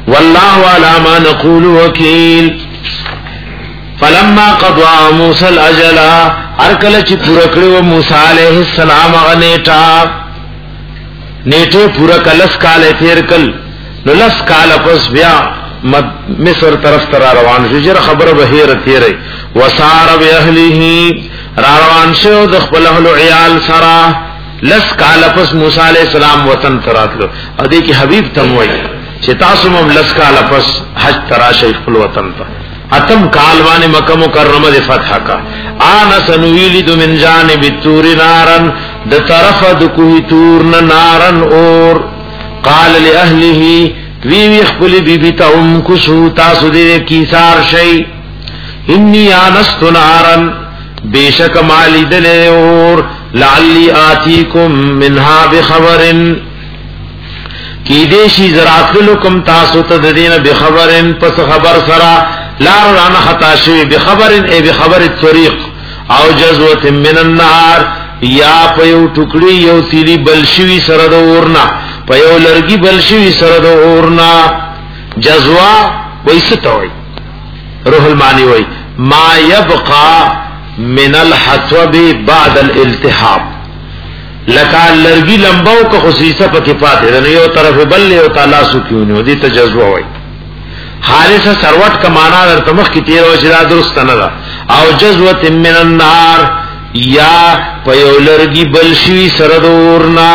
والله على ما نقول وکیل. فلما قضى موسى الاجل ارکل چې پورا کړو موسی عليه السلام غنیټا نیټه پورا کلس کال تیر کل نو لس کال پس بیا مصر طرف تر روان شو. جره خبره بهیر تیرې وسار باهله را روان شو د خپل اهل عیال سره. لس کال پس موسی علیہ السلام وطن تراتلو او دې کې حبیب تموي چې تاسو هم لس کال پس حج تراشه خپل وطن ته. اتم کال باندې مکه مکرمه د فتح کا انا سنویلد من جانب التور نارن د طرف د کوه تور نارن اور قال لاهله وی وی خپل بیبی ته ام کو شو تاسو دې کی سار شي انی انست نارن بیشک مالی دل اور لعلی آتیکم منها بخبرن کی دیشی زراتلکم تاسو تددین بخبرن پس خبر سرا لار رانا خطا شوی بخبرن اے بخبر الطریق او جزوت من النهار یا پیو ٹکڑی یو تیلی بلشوی سرد اورنا پیو لرگی بلشوی سرد اورنا. جزوا ویستا وی روح المانی وی ما یبقا من الحطب بعد الالتحاب لکا لرگی لمباو کا خصیصہ پا کفاتے دن یو طرف بل یو تالاسو کیونیو دی تجزوہ ہوئی. حالسا سروٹ کا معنی در تمخ کی تیر وجدہ درست ندا او جزوت من النار یا پیو لرگی بلشوی سردورنا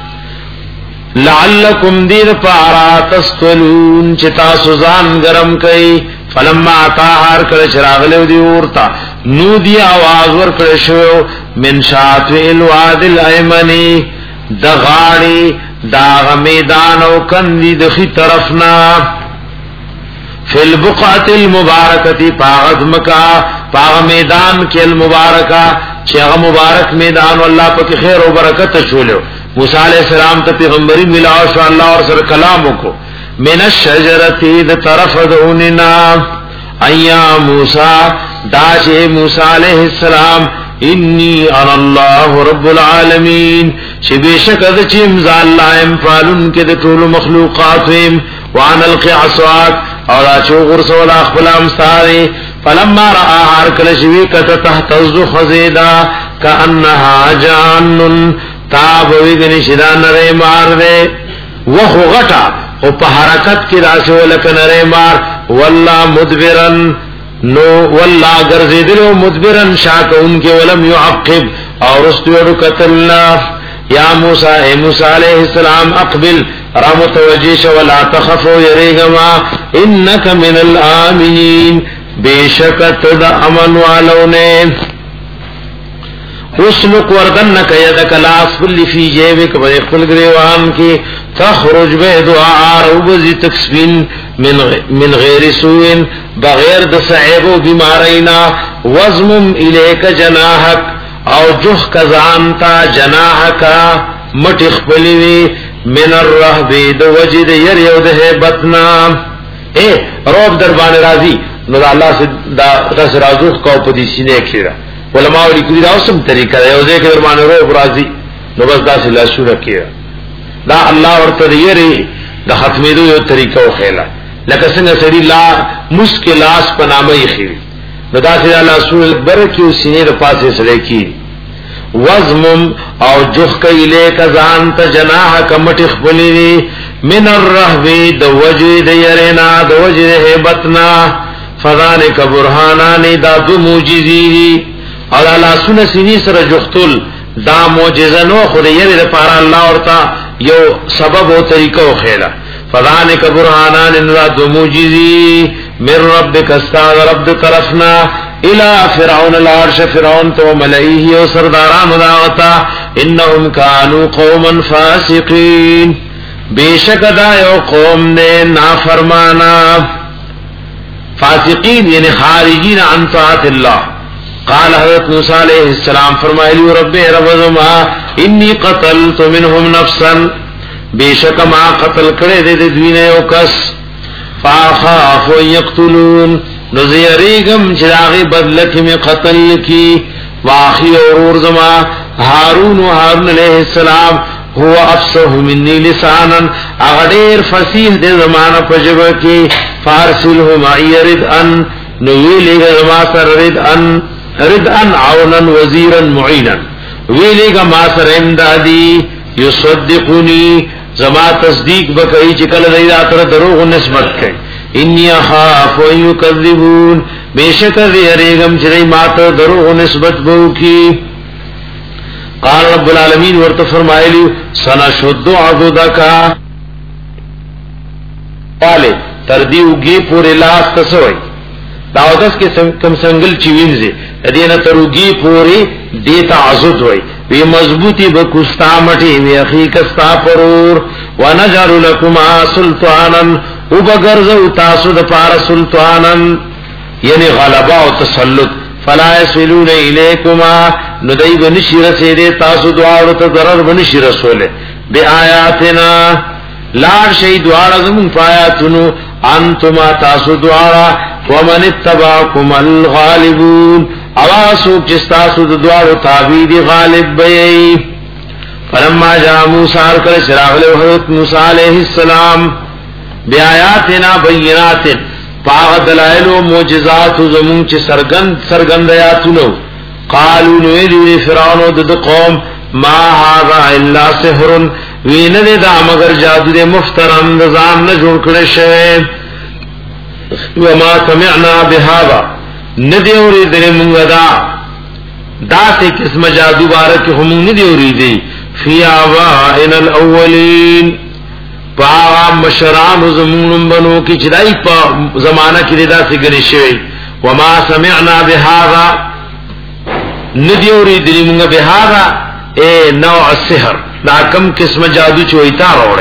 لعلکم دیر پارا تستولون چتا سوزان گرم کئی. فلما اتاہار کر چراغلو دی اورتا نو دی آواز ورکر شو من شاتو الواد الایمنی دغاڑی داغ میدان و کندی دخی طرفنا فی البقعت المبارکتی پاغت مکا پاغ میدان کی المبارکہ چیغ مبارک میدان واللہ پاک خیر و برکت شولیو. موسیٰ علیہ السلام تا پیغمبری ملاو شو اللہ اور سر کلامو کو من الشجرتی د طرف دوننا ایا موسیٰ داچے موسیٰ علیہ السلام انی انا اللہ رب العالمین چی بیشک از چی امزا اللہ امفالن کے دطول مخلوقاتیم وان القی عصوات اور اچو غرس والا اخبلا امستاری. فلما رآہار کلشویکت تحتز خزیدہ کانہا جانن تابویگنی شدہ نرے مار دے وخو غٹا او په حرکت کې راشه ولکه نری مار والله مدبرن نو والله غرزیدلو مدبرن شاکون کې ولم يعقب اور استوړو قتلنا. یا موسی اے موسی علیہ السلام اقبل را متوجیش ولا تخفوا يريغما انك من الامنين بیشکت دا امن والونے. اسلک وردنک یدک لاسفل فی جیبک ویقفل گریوان کی تخرج بیدعا روبزی تکسبین من غیر سوئن بغیر دسعیب و بیمارینا وزمم الیک جناحک او جخ کزانتا جناحکا مٹخ پلیوی من الرحبی دو وجد یریو ده بطنا. اے روب دربان رازی نو دا اللہ سے دا دس رازوخ کاؤ پا دی سینے کشیرہ علماء لیکلی دا اسم طریقہ دا یوزے کے درمان روب رازی نو بس دا سے لاشو رکھیرہ دا اللہ ورطا دیری دا ختمی دو یو طریقہ و خیلہ لکہ سنگا سری لا مسک لاس پنامہ خیری نو دا سے اللہ سور اکبر کیو سینے دا پاسے سلے کی وزمم او جخ کئی لے کزانتا جناح کمٹ اخبلی من الرحبی دا وجی دیرنا دا وجی حیبتنا فذانک برحانانی دا دو موجزی اور اللہ سن سینی سر جختل دا موجزنو خود یری دا پارا اللہ ورطا یو سبب و طریقہ و خیلہ فذانک برحانان دا دو موجزی من ربک استاد رب طرفنا الى فرعون العرش فرعون تو ملئیه و سرداران داغتا انہم کانو قوما فاسقین بیشک دا یو قوم نے نافرمانا فاسقین یعنی خارجین عن طاعت اللہ. قال حضرت موسیٰ علیہ السلام فرمائے لی رب رب زما انی قتلت منہم نفسا بیشک ما قتل کرے دے دے دوینے او کس فاخاف یقتلون نزیریگم چراغی بدلکی میں قتل کی واخی اورور زما ہارون و ہارون علیہ السلام هو افصح مني لسانا اغدیر فصیح دے زمانہ پجبہ کی فارسلہ معی ردءن نویلی گا ما سر ردءن ردءن عونا وزیرا معینا ویلی گا ما سر امدادی یصدقونی زما تصدیق بکئی چکل دیداتر دروغ نسبت کئی انی اخاف و یکذبون بیشک ریگم چرئی ماتا دروغ نسبت بو کی قال رب العالمین ورت فرمایلی سنشد عضدکا والے تردیوگی پورے لاس تسوئی داودس کے کم سنگل چوینزے دینا تروگی پوری دیتا عضد ہوئی وی مضبوطی بکستا مٹی وی اخیکستا پرور ونجعل لکما سلطانا وبگرزو تاسو دپار سلطانا یعنی غلبہ و تسلط فلا يسولون الیکما ندئی بنشی رسیدے تاسو دوارو تا ضرر بنشی رسولے بی آیاتنا لار شئی دوارا زمون فآیاتنو انتما تاسو دوارا ومن اتباکم الغالبون اواسوک جستاسو دوارو تابید غالب بیئی فلما جا موسیٰ کل شراغ لے وحیط موسیٰ علیہ السلام بی آیاتنا بینات پاغ دلائل و موجزات و زمون چه سرگند سرگند آیاتنو قالو نویدوی فرعونو دد قوم ما هذا الا سحر وین دے دا مگر جادو دے مفترن دزان نجوڑ کرشے وما سمعنا بهذا ندیوری دے منگدا دا تے قسم جادو بارک ہم ندیوری دے فی آبائن الاولین پا مشران و زمون بنو کی چدائی پا زمانہ کی دا سے گنشوی وما سمعنا بهذا ندیوری دلی منگا بهذا اے نوع السحر دا کم قسم جادو چوئی تا روڑے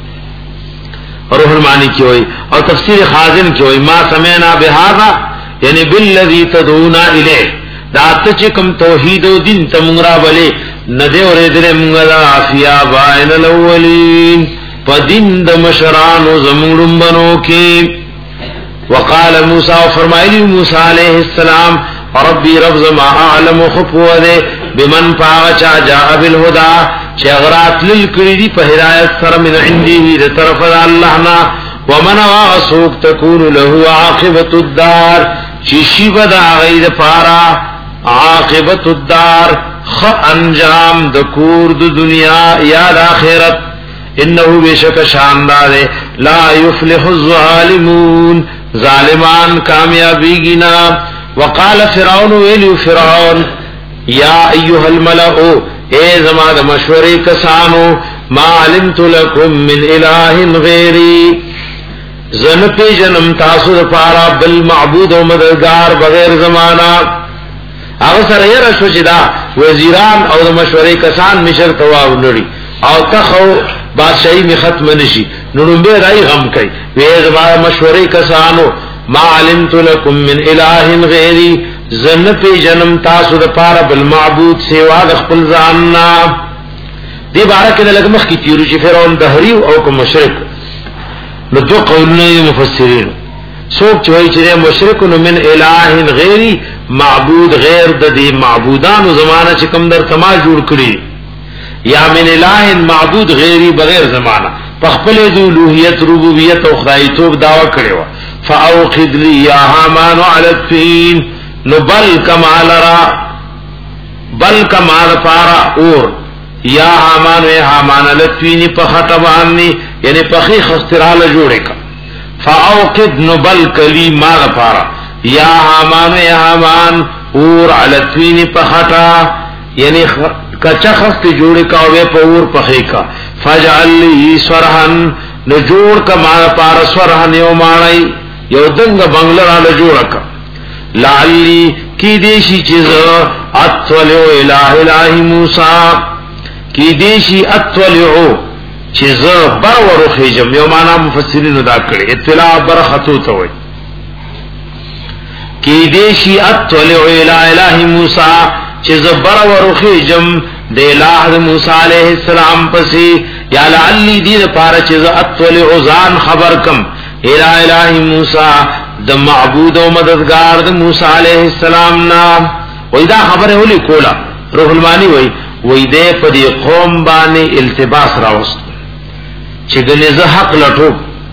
روح المانی کی ہوئی اور تفسیر خازن کی ہوئی ما سمعنا بهذا یعنی بالذی تدعونا الیہ دا تچکم توحید و دین تمنگرا بلے ندیوری دلی منگا دا فی آبائن الاولین پا دین دا مشران و زمون بنو کی وقال موسیٰ فرمائلی موسیٰ علیہ السلام ربی رب زما اعلم خفو دے بمن پاغچا جاء بالہدا چه اغرات للکری دی پا ہدایت سر من عندی ہی دی طرف دا اللہ نا ومن واغسوک تکون لہو عاقبت الدار چیشی بدا غید پارا عاقبت الدار خ انجام دکور دو دنیا یاد آخرت انہو بیشک شاندار لا یفلح الظالمون ظالمان کامیابی گنا وقال فرعون ویلو فرعون یا ایها الملأ اے زمان مشوری کسانو ما علمت لکم من الہ غیری زن پی جنم تاسو پارا بالمعبود و مددگار بغیر زمانہ اغسر یہ رشو چدا وزیران او مشوری کسان مشر تواو لڑی او تخو بادشاہی میں ختم نشی ننبے رائی غم کئی وی زمان مشوری کسانو ما علمت لکم من الہ غیری زن پی جنم تاسو دا پارا بالمعبود سیوا دا خپل زاننا دی بارا کنا لگمخ کی تیرو چی فرعون دہریو او کم مشرک نو دو قولنا مفسرین سوک چوئی چی مشرک نو من الہ غیری معبود غیر دا دی معبودان و زمانہ چکم در تما جوڑ کری یا من الہ معبود غیری بغیر زمانہ پخپل دو لوحیت ربوبیت و خدایتوب دعوی کرے فاوقد لی یا حامان علی الطین نو بل کمال را بل کمال پارا اور یا حامان اے حامان علی الطین پخط باننی یعنی پخی خسترال جوڑے کا فاوقد نو بل کلی مال پارا یا حامان اے حامان اور علی الطین پخطا یعنی کچا خست جوڑے کا وے پور پخی کا فجعل لی سورحن نو جوڑ کا مال پارا سورحن یو مانائی یو دنگ بنگلر آل جوڑکا لعلی کی دیشی چیز اتولعو الہ الہ موسیٰ کی دیشی اتولعو چیز برورو خیجم یو مانا مفسرین ادا کرے اطلاع برخطو توئی کی دیشی اتولعو الہ الہ موسیٰ چیز برورو خیجم دے الہ موسیٰ علیہ السلام پسی یا لعلی دید پارا چیز اتولعو زان خبر کم الہ الہ موسیٰ دا معبود و مددگار دا موسیٰ علیہ السلام نام وی دا خبر ہولی کولا روح المانی وی وې دې په دې قوم باندې التباس راوست چې ګنې زه حق لټو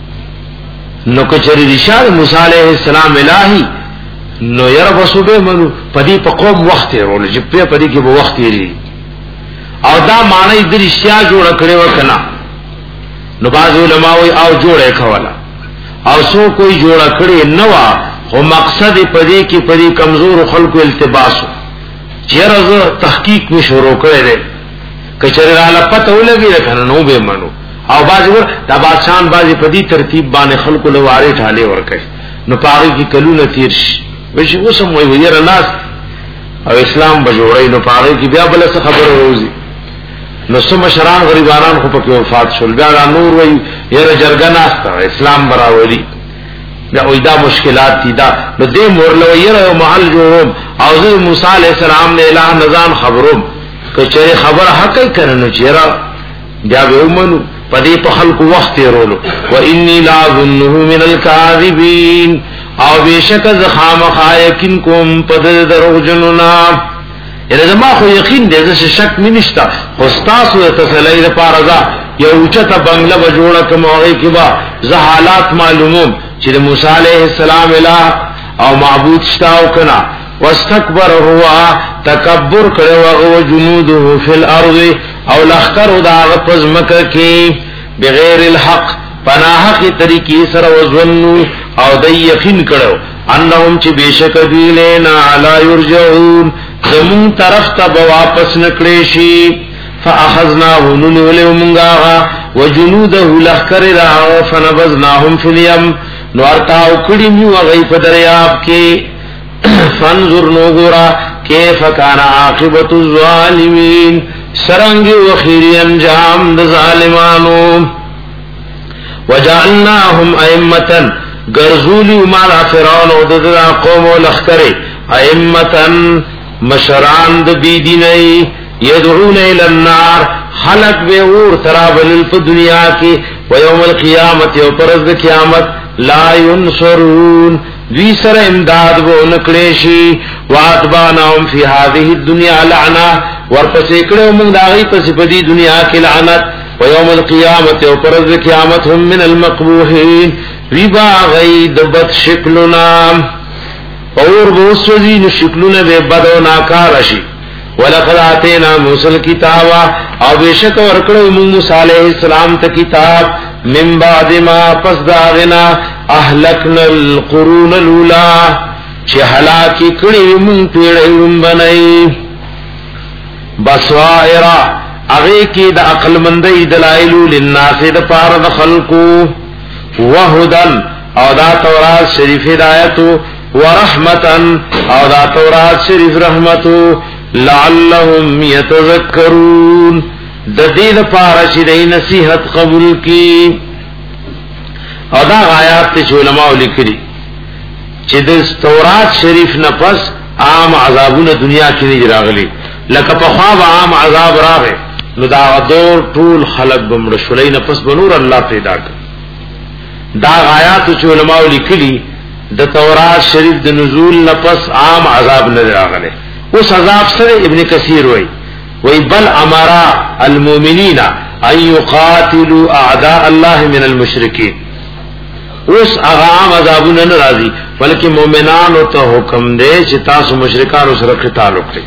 نو کچری رشاد موسی علیہ السلام الہی نو ير وسوبه منو پدی په قوم وخت ورول چې په پدی کې به وخت یې او دا معنی د رښتیا جوړ کړي وکنا نو باز علماء او جوړه کولا او سو کوئی جوړ کړي نو او مقصد پدی کې پدی کمزور خلکو التباس چیرې تحقیق می شروع کړي دي کچره را پته ولګي کنه نو به منو او باز ور دا بادشاہان بازي پدی ترتیب باندې خلکو لواره ټاله ورکړي نو پاره کې کلونه تیر شي وشي اوسم وی ویره ناس او اسلام بجوړی نو پاره کې بیا بل څه خبر روزي نو سم شران غریبانان خو پکې وفات شول بیا نور وی یره جرګه ناسته اسلام براوري بیا وېدا مشکلات دي دا نو دې مورلو یره محل جوړم او زه موسی عليه السلام نه اعلان نظام خبروم کچره خبر حق کړنو چیرې بیا به ومنو پدې په خلکو وخت ورولو و انی لا ظنه من الكاذبین او بیشک ز خامخایکین کوم پد درو جنونا یره زما خو یقین دې ز شک منشتا خو تاسو تسلی لپاره ځا یو چته بنگله بجوړه کوم هغه کې با ز حالات معلوموم چې موسی علیہ السلام الہ او معبود شتاو کنا واستكبر هو تکبر کړو او جنوده فی الارض او لخر دا غپز مکه کې بغیر الحق پناه کی طریقې سره وزنو او د یقین کړو انهم چې بشک دی لینا علی یرجعون زمون طرف ته واپس نکړې شي فاخذناه ولمغا وجنوده لخر را فنبذناهم فی الیم نورتاو کړي میو غي په دریاب کې فانظر نوغورا کیف کان عاقبت الظالمین سرنگ و خیری انجام د ظالمانو وجعلناهم ائمه غرزولی مال فرعون او د قوم لخرې ائمه مشران د بی دیني يدعون الى النار خلق به اور ترابل په دنیا کې و يوم القيامت او پرز د قیامت لا ينصرون دوی سره امداد و نکړې شي واتبانهم فی هذه الدنيا لعنه ورپسې کړو موږ داغي پس په دې دنیا کې لعنت و يوم القيامت او پرز قیامت هم من المقبوحين ویبا غید بد شکلنا اور بوسوی نو شکلونه به بد او ناکار شي ولقد اتینا موسی الكتاب او بشک ورکړو موږ موسی علیہ السلام ته کتاب من بعد ما پس داغنا اهلكنا القرون الاولى چې هلاکی کړي موږ پیړې بنای بصائر هغه کې د عقل مندۍ دلایل للناس د پاره د خلقو وهدن او دا تورات شریف ہدایت ورحمتن او دا تورات شریف رحمت لعلهم يتذكرون د دې لپاره چې د نصیحت قبول کی او دا آیات ته علماء لیکلي چې د تورات شریف نه پس عام عذابونه دنیا کې نه راغلي لکه په خوا عام عذاب راغی نو دا دور ټول خلق بمړ شولې نه پس بنور الله پیدا کړ دا آیات چې علماء لیکلي د تورات شریف د نزول نه پس عام عذاب نه راغلي اوس عذاب سره ابن کثیر وایي وی بل امرا المؤمنین ان یقاتلوا اعداء الله من المشرکین اس اغام عذابون ناراضی بلکہ مومنان او ته حکم دی چې تاسو مشرکان سره قتال وکړئ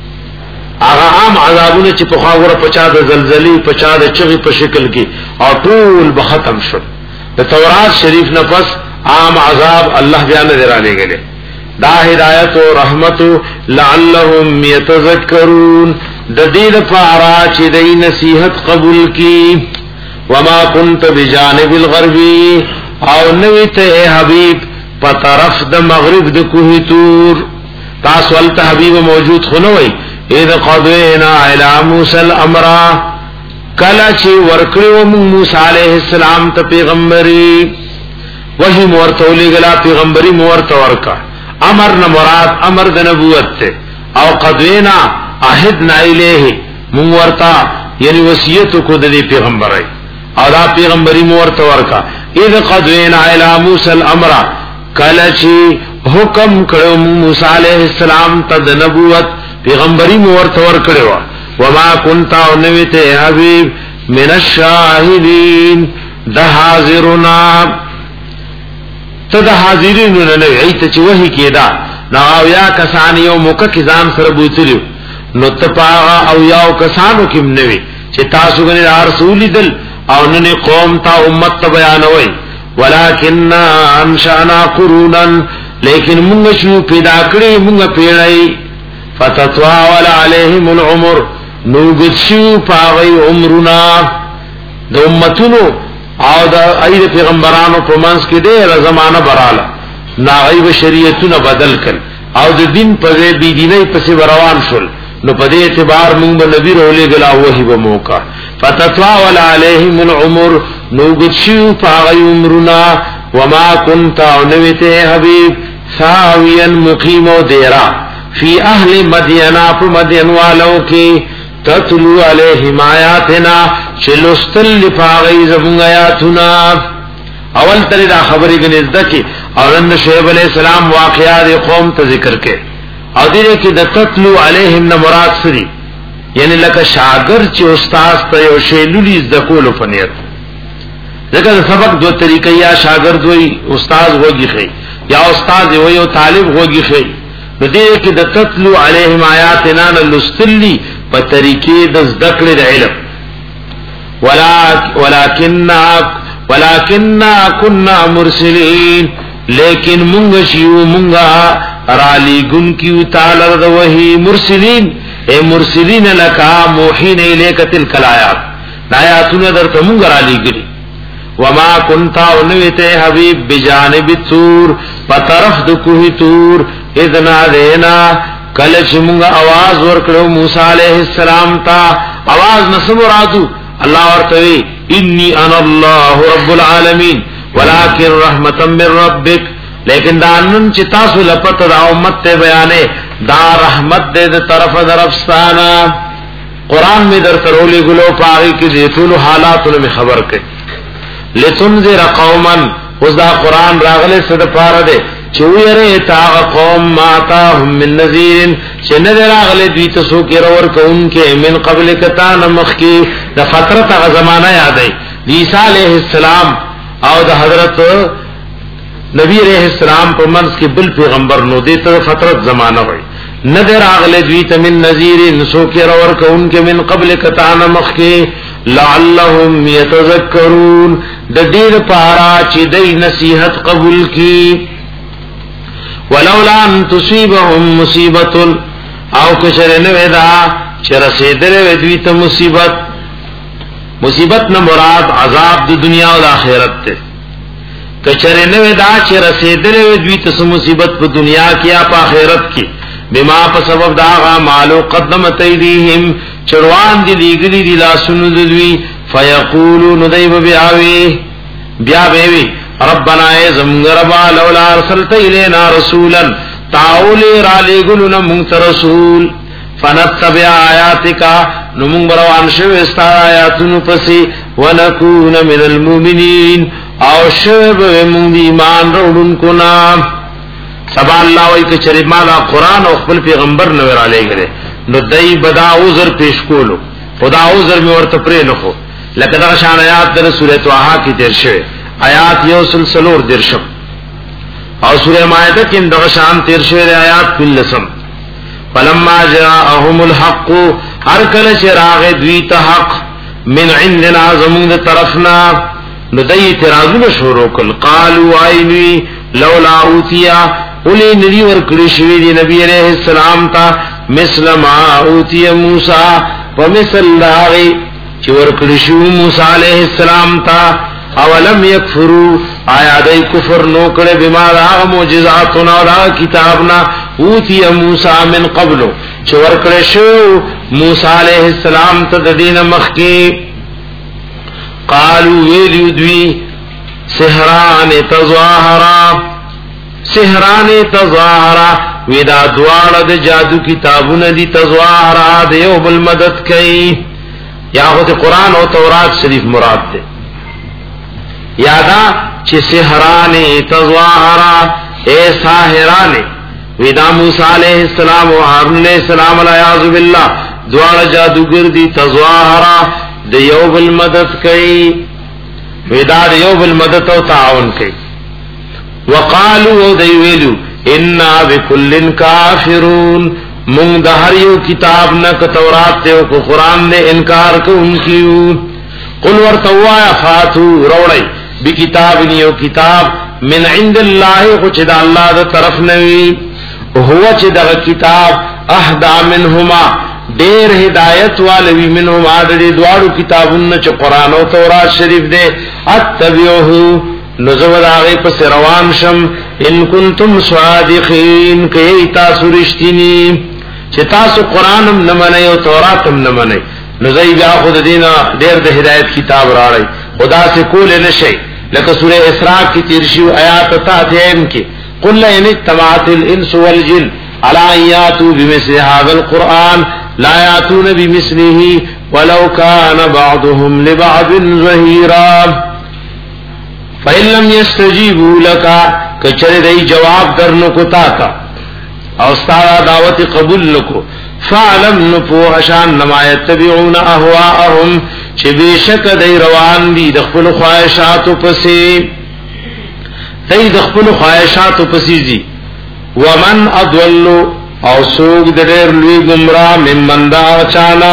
اغام عذابون چې په خاور پچا د زلزلې پچا د چغې په شکل کې او ټول به ختم شول د تورات شریف نه پس عام عذاب الله بیان درالې غلې دا ہدایت و رحمت لعلهم یتذکرون د دې لپاره چې د نصیحت قبول کی وما كنت بجانب الغربی او نوی ته حبیب په طرف د مغرب د کوه تور تاسو ول حبیب موجود خنوي اذ قضینا الی موسی الامر کلا چې ورکړو موسی علیہ السلام ته پیغمبري وحی مورته لګلا پیغمبري مورته ورکا امر نه مراد امر د نبوت ته او قضینا عهدنا الیه مون ورتا یعنی وصیت کو د پیغمبرای او دا پیغمبري مورته ورکا اذ قضینا الی موسی الامر کلا چې حکم کړو موسی علیہ السلام ته د نبوت پیغمبري مورته ور کړو وما كنت نویت حبیب من الشاهدین دا حاضرنا تا دا حاضرینو نویت چه وحی کی دا نا اویا کسانی یو موقع کزان سر بوتلیو نو تپاغا اویاو کسانو کم نوی چه تاسو گنی دا رسولی دل او ننی قوم تا امت تا بیانوئی ولكننا انشأنا قرونا لیکن منگا شو پیدا کری منگا پیڑائی فتطوال علیہم العمر نوگد شو پاغی عمرنا دا امتونو او دا اید پیغمبرانو پمانس کی دیر زمانہ برالا ناغیب شریعتون بدل کن او دا دین پزے بی دینی پسی بروان شل نو پدے اعتبار منگ نبی رولے گلا وحی بموکا فتطوال علیہم العمر نوگد شو پاغی عمرنا وما کنتا نویت حبیب ثاویا مقیم و دیرا فی اہل مدینہ پا مدین والوں کی تتلو علیہم آیاتنا چلستل لفاغی زبنگ آیاتنا اول تری دا خبری گنزدہ کی اولن شعیب علیہ السلام واقعات قوم تا ذکر کے او دیرے کی دا تتلو علیہم نمراد سری یعنی لکا شاگر چی استاز تا یو شیلولی ازدکولو پنیت ذکر سبق دو طریقہ یا شاگرد ہوئی استاز ہوگی خی یا استاز ہوئی او طالب ہوگی خی نو دیرے کی دا تتلو علیہم آیاتنا نلستلی پا طریقے دا ذکر دا علم ولیکننا ولیکننا کننا مرسلین لیکن منگا شیو منگا رالی گن کیو تالر دا وحی مرسلین اے مرسلین لکا موحین الیک تلک الآیات آیاتون در تا منگا رالی گری وما کنتا ونویت حبیب بجانب تور پطرف دکوہی تور اذنا دینا کلچ منگا آواز ورکڑو موسیٰ علیہ السلام تا آواز نسمراتو اللہ ورطوی انی انا اللہ رب العالمین ولیکن رحمتا من ربک لیکن دانن چی تاسو لپت دا امت تے بیانے دا رحمت دے دا طرف در افستانا قرآن میں در ترولی گلو پاگی کی دیتولو حالاتو میں خبر کے لتنذر قوما اس دا قرآن راغلے صد پارا دے چویرے تاغ قوم ماتاہم من نذیرن چھ ندر آغلے دویت سوکی رور کون کے من قبل کتان مخی دا فترت آغا زمانہ یادئی عیسیٰ علیہ السلام او دا حضرت نبی علیہ السلام پر منس کے بل پیغمبر نو دیتا فترت زمانہ ہوئی ندر آغلے دویت من نذیرن سوکی رور کون کے من قبل کتان مخی لعلہم یتذکرون دا دیر پارا چی دی نصیحت قبول کی ولولا ان تصيبهم مصیبت او کچر نویدا چر سیدر ودویت مصیبت مصیبت نہ مراد عذاب دی دنیا و آخرت تے کچر نویدا چر سیدر ودویت مصیبت پا دنیا کیا پا آخرت کی بما پا سبب داغا مالو قدمت ایدیہم چروان دی لیگلی دی لا سنددوی فیقولو ندیب بیاوی بیا بیوی ربنا اے زمگربا لولا ارسلت الینا رسولا تعولی را لگلنا منت رسول فنتبع آیاتکا نمونگ بروان شوستا آیاتن پسی ونکون من المومنین او شب ومونگ دی ایمان روڑن کنا سبا اللہ وی کچری مالا قرآن او خپل پیغمبر نویر آلے گرے نو دی بدا عذر پیش کولو خدا عذر میں ورطا پرے نخو لکہ دا شان آیات در سورة توحا کی تیر شوئے آیات یو سلسلور درشم اور سورہ مائدہ کی اندغشان تیر شویر آیات کلسم فلما جاءهم الحق ہر کل چراغ دویت حق من عندنا زمون طرفنا ندی اعتراضون شروع کل قالوا آئینوی لولا اوتیا اولی ندی ورکڑی شوی دی نبی علیہ السلام تا مثل ما اوتی موسیٰ ومثل لاغی چی ورکڑی شوی موسیٰ علیہ السلام تا اولم یکفرو آیا دی کفر نوکڑے بما دا موجزاتنا و دا کتابنا اوتی موسیٰ من قبلو چور کڑے شو موسیٰ علیہ السلام تددین مخی قالو ویلیو دوی سحران تظاہرا سحران تظاہرا ویدا دوار دا جادو کتابون دی تظاہرا دیو بالمدد کئی یا خود قرآن و تورات شریف مراد دے یادا چی سحرانے تظواہرا اے ساہرانے ویدا موسیٰ علیہ السلام و حارون علیہ السلام علیہ باللہ دوار جادوگر دی تظاہرہ دی یو بالمدد کئی ویدار یو بالمدد و تعاون کئی وقالو دی ویلو انا بکل کافرون منگ دا ہر یو کتاب نک تورات دیو کو قرآن دے انکار کو ان کیو قل ورتوایا فاتو روڑی بکتاب نیو کتاب من عند اللہ کچھ دا اللہ دا طرف نوی هو چې دا کتاب اهدا منهما ډېر هدایت والوی منهما د دې دواړو کتابونو چې قران او تورات شریف دی اتبعوه نزول هغه پس روان شم ان کنتم صادقین کای تاسو رښتینی چې تاسو قران هم نه منئ او تورات هم نه منئ نو زئی بیا خود دینا ډېر د هدایت کتاب راړی خدا سے کول نه شي لکه سوره اسراء کی تیرشیو آیات تا دیم کی قل ان اجتمعت الانس والجن على ان ياتوا بمثل هذا القران لا ياتون بمثله ولو كان بعضهم لبعض ظهيرا فإن لم يستجيبوا لك کچره دی جواب درنو کو تا کا او ستاره دعوت قبول نکو فعلم نپو اشان نما يتبعون اهواءهم چې بشک دی روان دي د خپل خواهشاتو پسې دی د خپل خواهشاتو پسې دي ومن اضل او سوق دډر لوی گمراه ممن دا چانا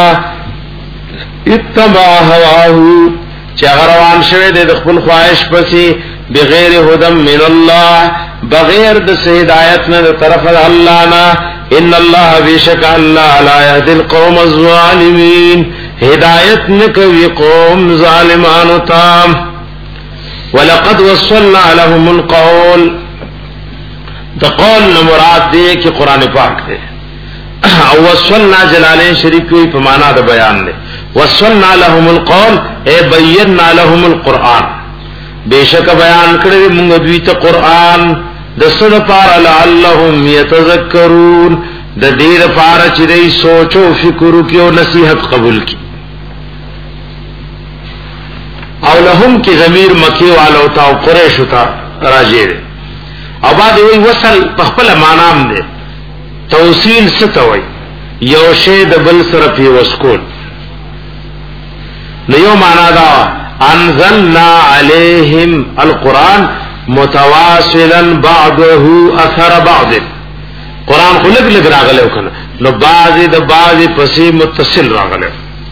اتبع هواه چې روان شوی د خپل خواهش پسې بغیر هدم من الله بغیر د هدایت نه طرف الله نه ان الله بشک الله لا يهدي القوم الظالمين هدایت نکوي قوم ظالمانو ته ولقد وصلنا لهم القول دا قول مراد دی کہ قرآن پاک دے او وصلنا جلالین شریف کوئی پمانا دا بیان دے وصلنا لهم القول اے بینا لهم القرآن بے شک بیان کرے منگ دویت قرآن دا صد پارا لعلهم یتذکرون دا دیر پارا چرئی سوچو فکرو کی و نصیحت قبول کی او لهم کی ضمیر مکی والا تا و قریش تا راجع دے او بعد وی وصل پخپل معنام دے توصیل ستوئی یو شید بل سرفی وسکول نیو معنی دا انزلنا علیہم القرآن متواصلا بعضه اثر بعض قرآن خو لگ لگ راغلے کنا نو بعضی دا بعضی پسی متصل راغلے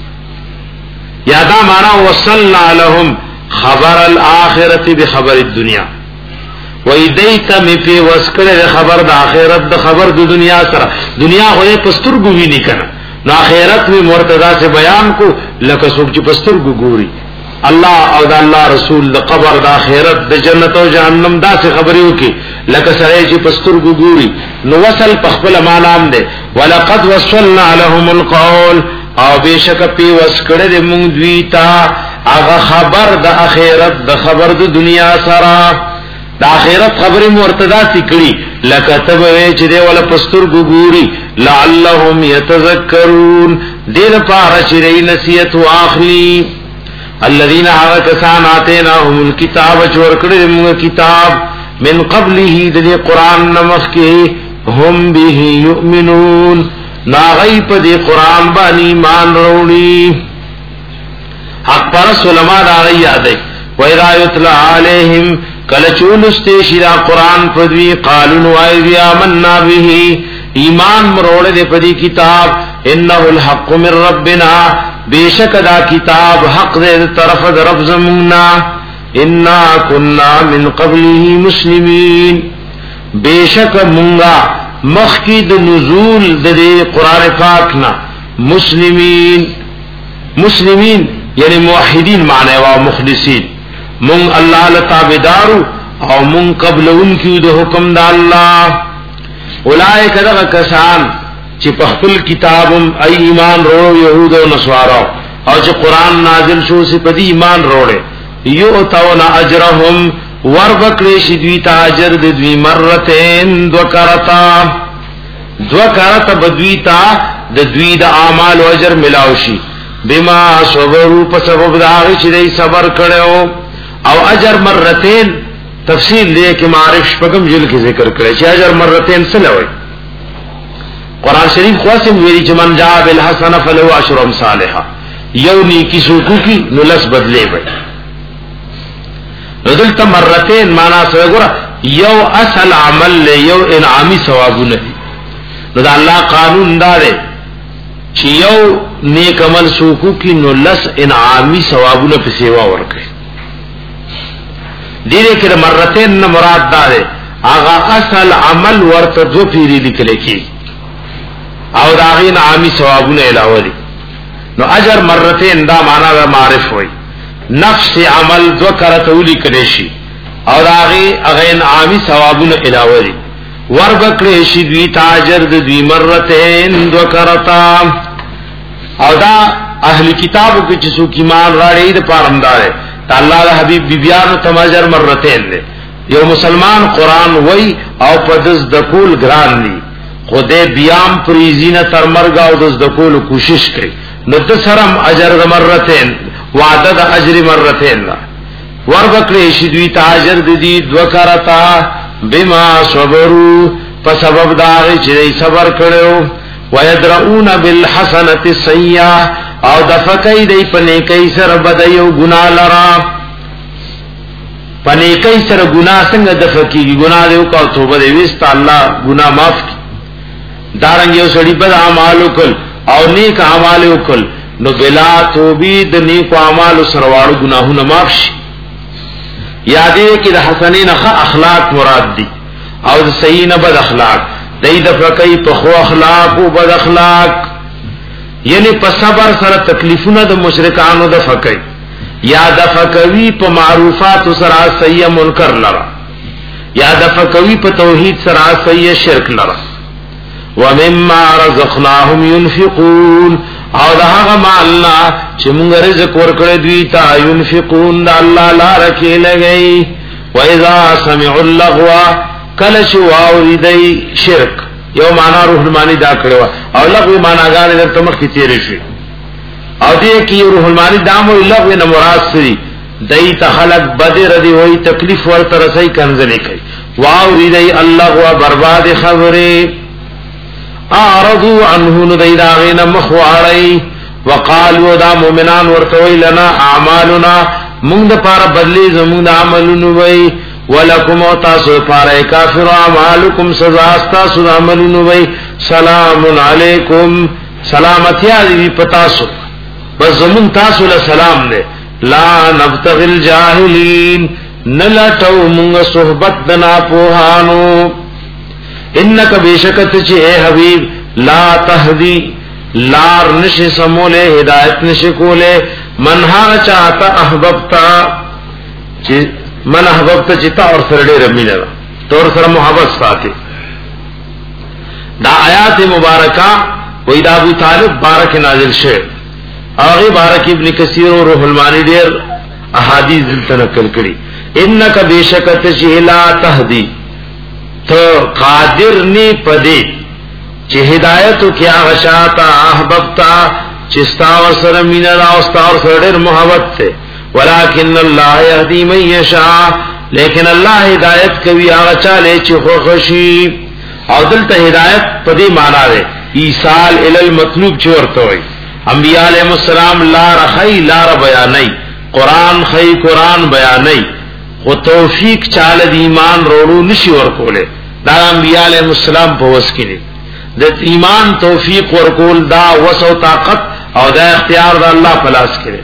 یادا معنی وصلنا لهم خبر الآخرت بخبر الدنیا وی دیتا می پی وسکر خبر دا آخرت دا خبر دا دنیا سرا دنیا ہوئے پسترگو بھی نہیں کنا نا آخرت میں مرتضی سے بیان کو لکا سوک چی پسترگو گوری اللہ او دا اللہ رسول دا قبر دا آخرت دا جنت و جہنم دا سے خبریو کی لکا سرے چی پسترگو گوری نو وصل پخبل مانام دے ولقد وصلنا لهم القول او بیشک پی وسکر دے مونگ دویتا اغا خبر دا آخرت دا خبر دا دنیا سرا دا آخرت خبری مرتدا سکڑی لکتب ویچ دے والا پسترگو گوری لعلهم یتذکرون دیر پارا چرئی نسیت و آخلی الذین آغا کسان آتیناهم الكتاب چورکڑی منگا کتاب من قبلی دے قرآن نمخ کے هم به یؤمنون ناغی پا دے قرآن بانی مان روڑی حق پرس علماء دا آغی یادے وَإِذَا يُتْلَى عَلَيْهِمْ کلچولستے شرا قرآن پدوی قالون وائدی آمنا به ایمان مروڑ دے پدی کتاب انہو الحق من ربنا بیشک دا کتاب حق دے طرف دا رب زمنا انا کننا من قبله مسلمین بیشک منگا مخید نزول دے قرآن پاکنا مسلمین مسلمین یعنی موحدین معنی و مخلصین من اللہ لتابدارو او من قبل ان کی دو حکم دا اللہ اولائک دغا کسان چی پخپل کتابم ای ایمان رو یہود و نصوارو او چی قرآن نازل شو سی پدی ایمان روڑے یؤتون اجرهم وربکریش دویتا اجر دوی مرتین دو کرتا دو کرتا بدویتا دوی دا اعمال و اجر ملاوشی بما صبرو پسبب داغی چی دی صبر کڑیو او اجر مرتين تفصیل دے کہ معرف شپگم جل کی ذکر کرے چھ اجر مرتين سلوی قرآن شریف خواسم ویلی چې من جاء بالحسنه فله عشر امثالها، یو نیکی سوکو کی نو لس بدلے بھئی. نو دلتا مرتين مانا سوے گورا یو اصل عمل لے یو انعامی ثوابو نہیں. نو دا اللہ قانون دا دے چی یو نیک عمل سوکو کی نو لس انعامی ثوابو نا پی سیوا ورکے. دیرے کہ مرتين نا مراد دا دے آغا اصل عمل ورطا دو پیری لکلے کی او دا غی انعامی ثوابو نا علاوہ دی. نو اجر مرتين دا مانا دا معرف ہوئی، نفس عمل دو کرتولی کلیشی او دا غی اغین عامی ثوابون علاوہ دی وربکلیشی دوی تاجر دوی مرتين دو کرتا. او دا اہل کتابو کی چسو کی مان راڑی دا پارمدار ہے تا اللہ دا حبیب بیبیانو تماجر مرتين دے. یو مسلمان قرآن وی او پدس دکول گران دی خودے بیام پریزین تر مرگا او دس دکول کوشش کری نو دسرم اجر دا مرتين وعدہ دا اجر مرتين لا وربکلی شدوی تاجر دی دو کرتا بما صبرو پا سبب داغی چی صبر کرو ویدرعون بالحسنت السیئہ او دفکی دی پنیکی سر بدیو گناہ لرا. پنیکی سر گناہ سنگ دفکی گی گناہ دیو کا توبہ دیوستا اللہ گناہ معاف کی. دارنگی او سڑی بد اعمالو کل او نیک اعمالو کل نو بلا توبی د نیکو اعمال سرواړو گناهونه معاف شي. یادې کې د حسنین اخلاق مراد دي او د صحیح نه بد اخلاق دای د فقای په خو اخلاق او بد اخلاق یعنی په صبر سره تکلیفونه د مشرکانو د فقای یا د فقوی په معروفات سره صحیح منکر لرا یا د فقوی په توحید سره صحیح شرک لرا. ومما رزقناهم ينفقون او دا هغه مالنا چې موږ رزق ورکړی دوی ته ينفقون دا الله لار کې لګي. واذا سمعوا اللغو کله شو اوریدای شرک یو معنا روح المانی دا کړو او لغو معنا غاړي درته مخ کې تیر شي او دې کې روح المانی دا مو لغو نه مراد سری دای ته خلق بدر دی وای تکلیف ورته رسای کنځلې کوي واوریدای الله وا برباد خبره اعرضوا عنه ندیداغین مخواری وقالوا دا مومنان ورتوی لنا اعمالنا مونږ د پاره بدلی زمونږ د عملونو وی ولکم او تاسو پاره کافر اعمالکم سزا تاسو د عملونو وی سلام علیکم سلامتی دی پتاسو بس زمون تاسو له سلام دے لا نبتغي الجاهلین نلټو مونږ صحبت دنا پوهانو انک بیشکت چی اے حبیب لا تهدی لار نشی سمولے ہدایت نشی کولے من ها چاہتا احببتا چی من احببتا چی تا اور سرڑے رمی لگا تو اور سر محبت ساتے. دا آیات مبارکہ وید ابو طالب بارک نازل شعر آغی بارک ابن کثیر و روح المانی دیر احادیث دلتا نکل کری انک بیشکت چی لا تهدی تو قادر نی پدی چی ہدایتو کیا غشاتا احببتا چستا و سر من راوستا و سر محبت تے ولیکن اللہ یهدی من یشاء لیکن اللہ ہدایت کبھی آغا چالے چی خوخشی او دلتا ہدایت پدی مانا دے ایصال الالمطلوب چورتوئی. انبیاء علیہ السلام لار خی لار بیانی قرآن خی قرآن بیانی و توفیق چال د ایمان روڑو نشی ورکولے دا انبیاء علیہ السلام په وس کې دي د ایمان توفیق ورکول دا وس او طاقت او دا اختیار دا الله په لاس کې دي.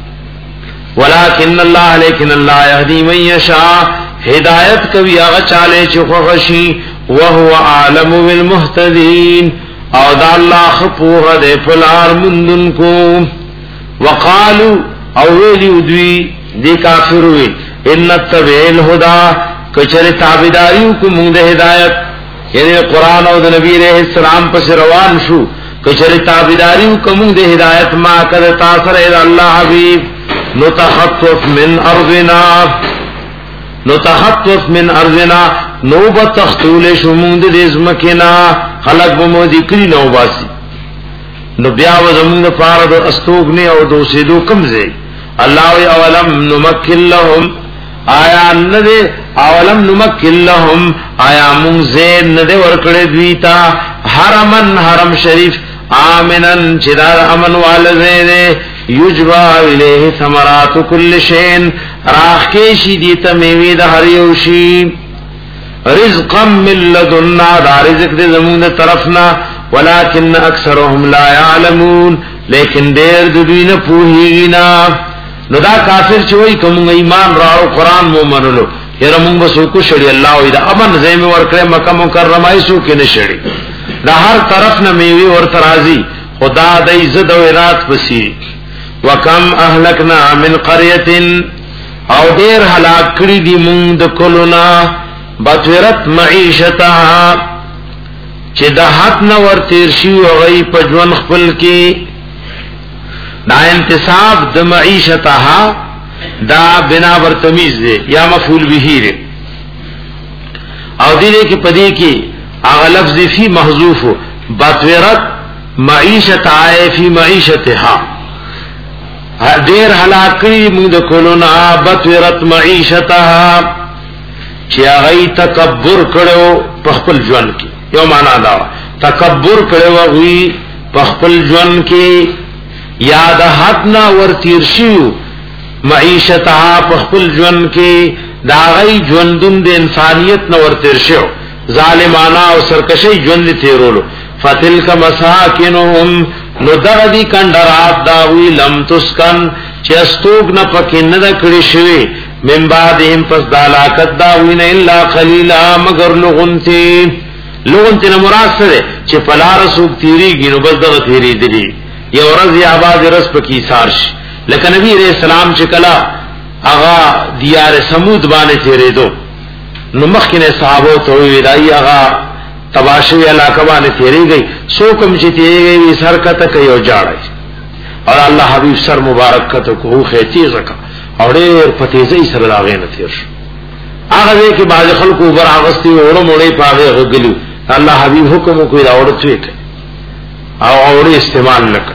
ولکن الله لیکن الله یهدی من یشاء ہدایت کوي هغه چاله چې خوشي او هو عالم بالمهتدین او دا الله خپوه دې فلار مندن کو. وقالو او ویلی دوی دی کافروی ان تبع الهدى کچره تابعداریو کو موږ د هدایت یعنی قران او د نبی علیہ السلام پس روان شو کچره تابعداریو کو موږ د هدایت ما کړ تاثر الله حبیب نتخطف من ارضنا نتخطف من ارضنا نوبت تختول شو موږ د ازمکنا خلق بمو ذکری نو باسی نو بیا و زمون فارد استوګنی او دوسیدو کمزه الله اولم نمکن لهم آیا ندے اولم نمکن لهم آیا من زین ندے ورکڑ دویتا حرمن حرم شریف آمنن چدار امن والدے یجبا الیہ ثمرات کل شین راخ کیشی دیتا میوی دا ہر یوشی رزقا من لدنا دا رزق دے زمون طرفنا ولكن اکثرهم لا يعلمون لیکن دیر دوی نه پوهیږي نو دا کافر چوي کوم ایمان راو قران مو منلو یره مونږ بسو کو شړی الله وی دا امن زیم ورکړه مکه مکرمه ایسو کې نشړی دا هر طرف نه میوي ور ترازی خدا د عزت او ارات پسی وکم اهلکنا من قريه او ډیر هلاک کړی دی مونږ د کولونا بطورت معیشتها چې د حق نه ور تیر شي او غي پجون خپل کې دا انتصاب د معیشتها دا بنا ور تمیز دی یا مفعول به دی او دې کې پدې کې هغه لفظ فی محذوف بطورت معیشتها فی معیشتها ډیر هلاکړي موږ د کولونا بطورت معیشتها چې هغه تکبر کړو په خپل ژوند کې یو معنا دا تکبر کړو وی په خپل ژوند کې یاد حق نا ور تیر شیو معیشتها په خپل ژوند کې دا غي ژوندون د انسانيت نو ور تیر شیو ظالمانه او سرکشي ژوند تیرولو فتلک مساکنهم نو دغدی کندرات داوی لم تسکن چې استوګ نه پکې نه د کړی شوی من بعدهم پس دالاکت داوی نه الا قلیلا مگر لغنتی لغنتی نه مراد سره چې پلار سوق تیریږي نو بس دغه تیری دی یو ورځ یا باز رس پکې سارش لکه نبی رسول سلام چې کلا اغا دیار سمود باندې تیرې دو نو مخکنه صحابه ته وی دای اغا تباشوی علاقه باندې تیرې گئی سو کوم چې تیرې گئی سر کته کوي جاړي اور الله حبیب سر مبارک کته کو خېتی زکا اور ډېر پتیزي سره لاغې نه تیر هغه کې باز خلکو بر اغستی وړو مړې پاغه غلو الله حبیب حکم کوي دا اورته او اور استعمال نک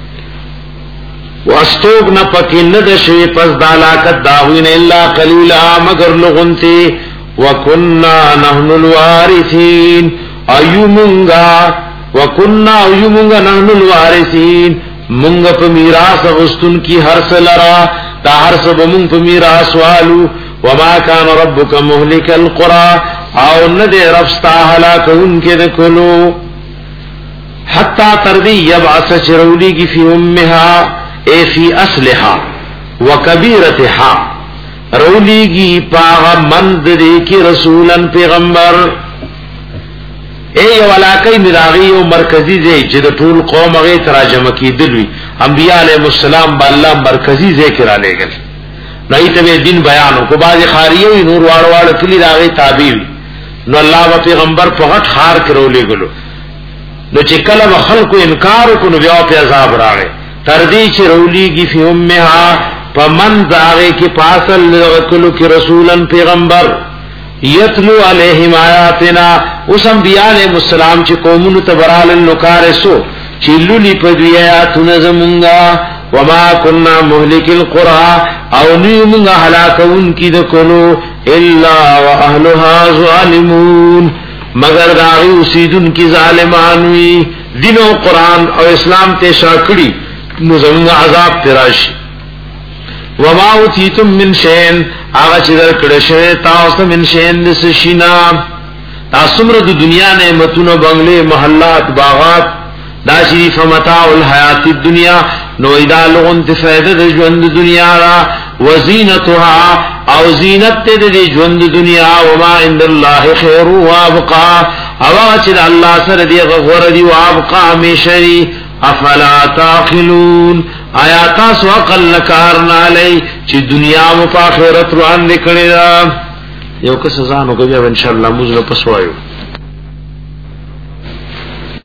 واستوب نه پکې نه د شی پس دالاکت داوین الا قلیلا مگر لغنتی وکنا نحن الوارثین ایومنگا وکنا ایومنگا نحن الوارثین منگا پا میراث غستن کی ہر سلرا تا ہر سب منگ پا میراث والو وما کان ربک مهلک القرى او ندے رفستا حلاک ان کے دکلو حتی تردی یبعث چرولی کی فی امها اے فی اصلها وکبیرتها رولیگی پاغا مند دے کی رسولا پیغمبر اے یو علاقی مراغی و مرکزی زی چی دا طول قوم اغی تراجم کی دلوی انبیاء علیہ السلام با اللہ مرکزی زی کرا لے گل نئی تبی دین بیانو کو بعض خاریوی نور واروار کلی راغی تابیوی نو اللہ و پیغمبر پا غٹ خار کرو لے گلو نو چی کلم خلقو انکارو کنو بیاو پی عذاب راغی تردی چی رولیگی فی امها پا من داغے کی پاسل لغکلو کی رسولا پیغمبر یتلو علیہم آیاتنا اس انبیاء علیہ السلام چی قومون تبرال النکارسو چی لولی پدوی آیاتنا زمونگا وما کننا مهلک القرآن او نیمونگا حلاکون کی دکلو الا و اہلها ظالمون مگر داغی اسیدن کی ظالمانوی دین و قرآن او اسلام تے شاکڑی نزمونگا عذاب تراشی وما اوتیتم من شین آغا چی در کڑشوے تاوستا من شین دس شینا تاسمر دو دنیا نعمتون بنگلے محلات باغات دا چی فمتاع الحیات الدنیا نو ادا لغن تفیدہ دا جوند دنیا را وزینتها او زینت تے دا جوند دنیا وما عند اللہ خیر وابقا او چی دا اللہ سر دی غفور دی وابقا ہمیشری افلا تاخلون آیا تاسو عقل نکار نالی چی دنیا مپا خیرت روان دکڑی دا یو کس ازانو کبھی اب انشاءاللہ مجھے پسوائیو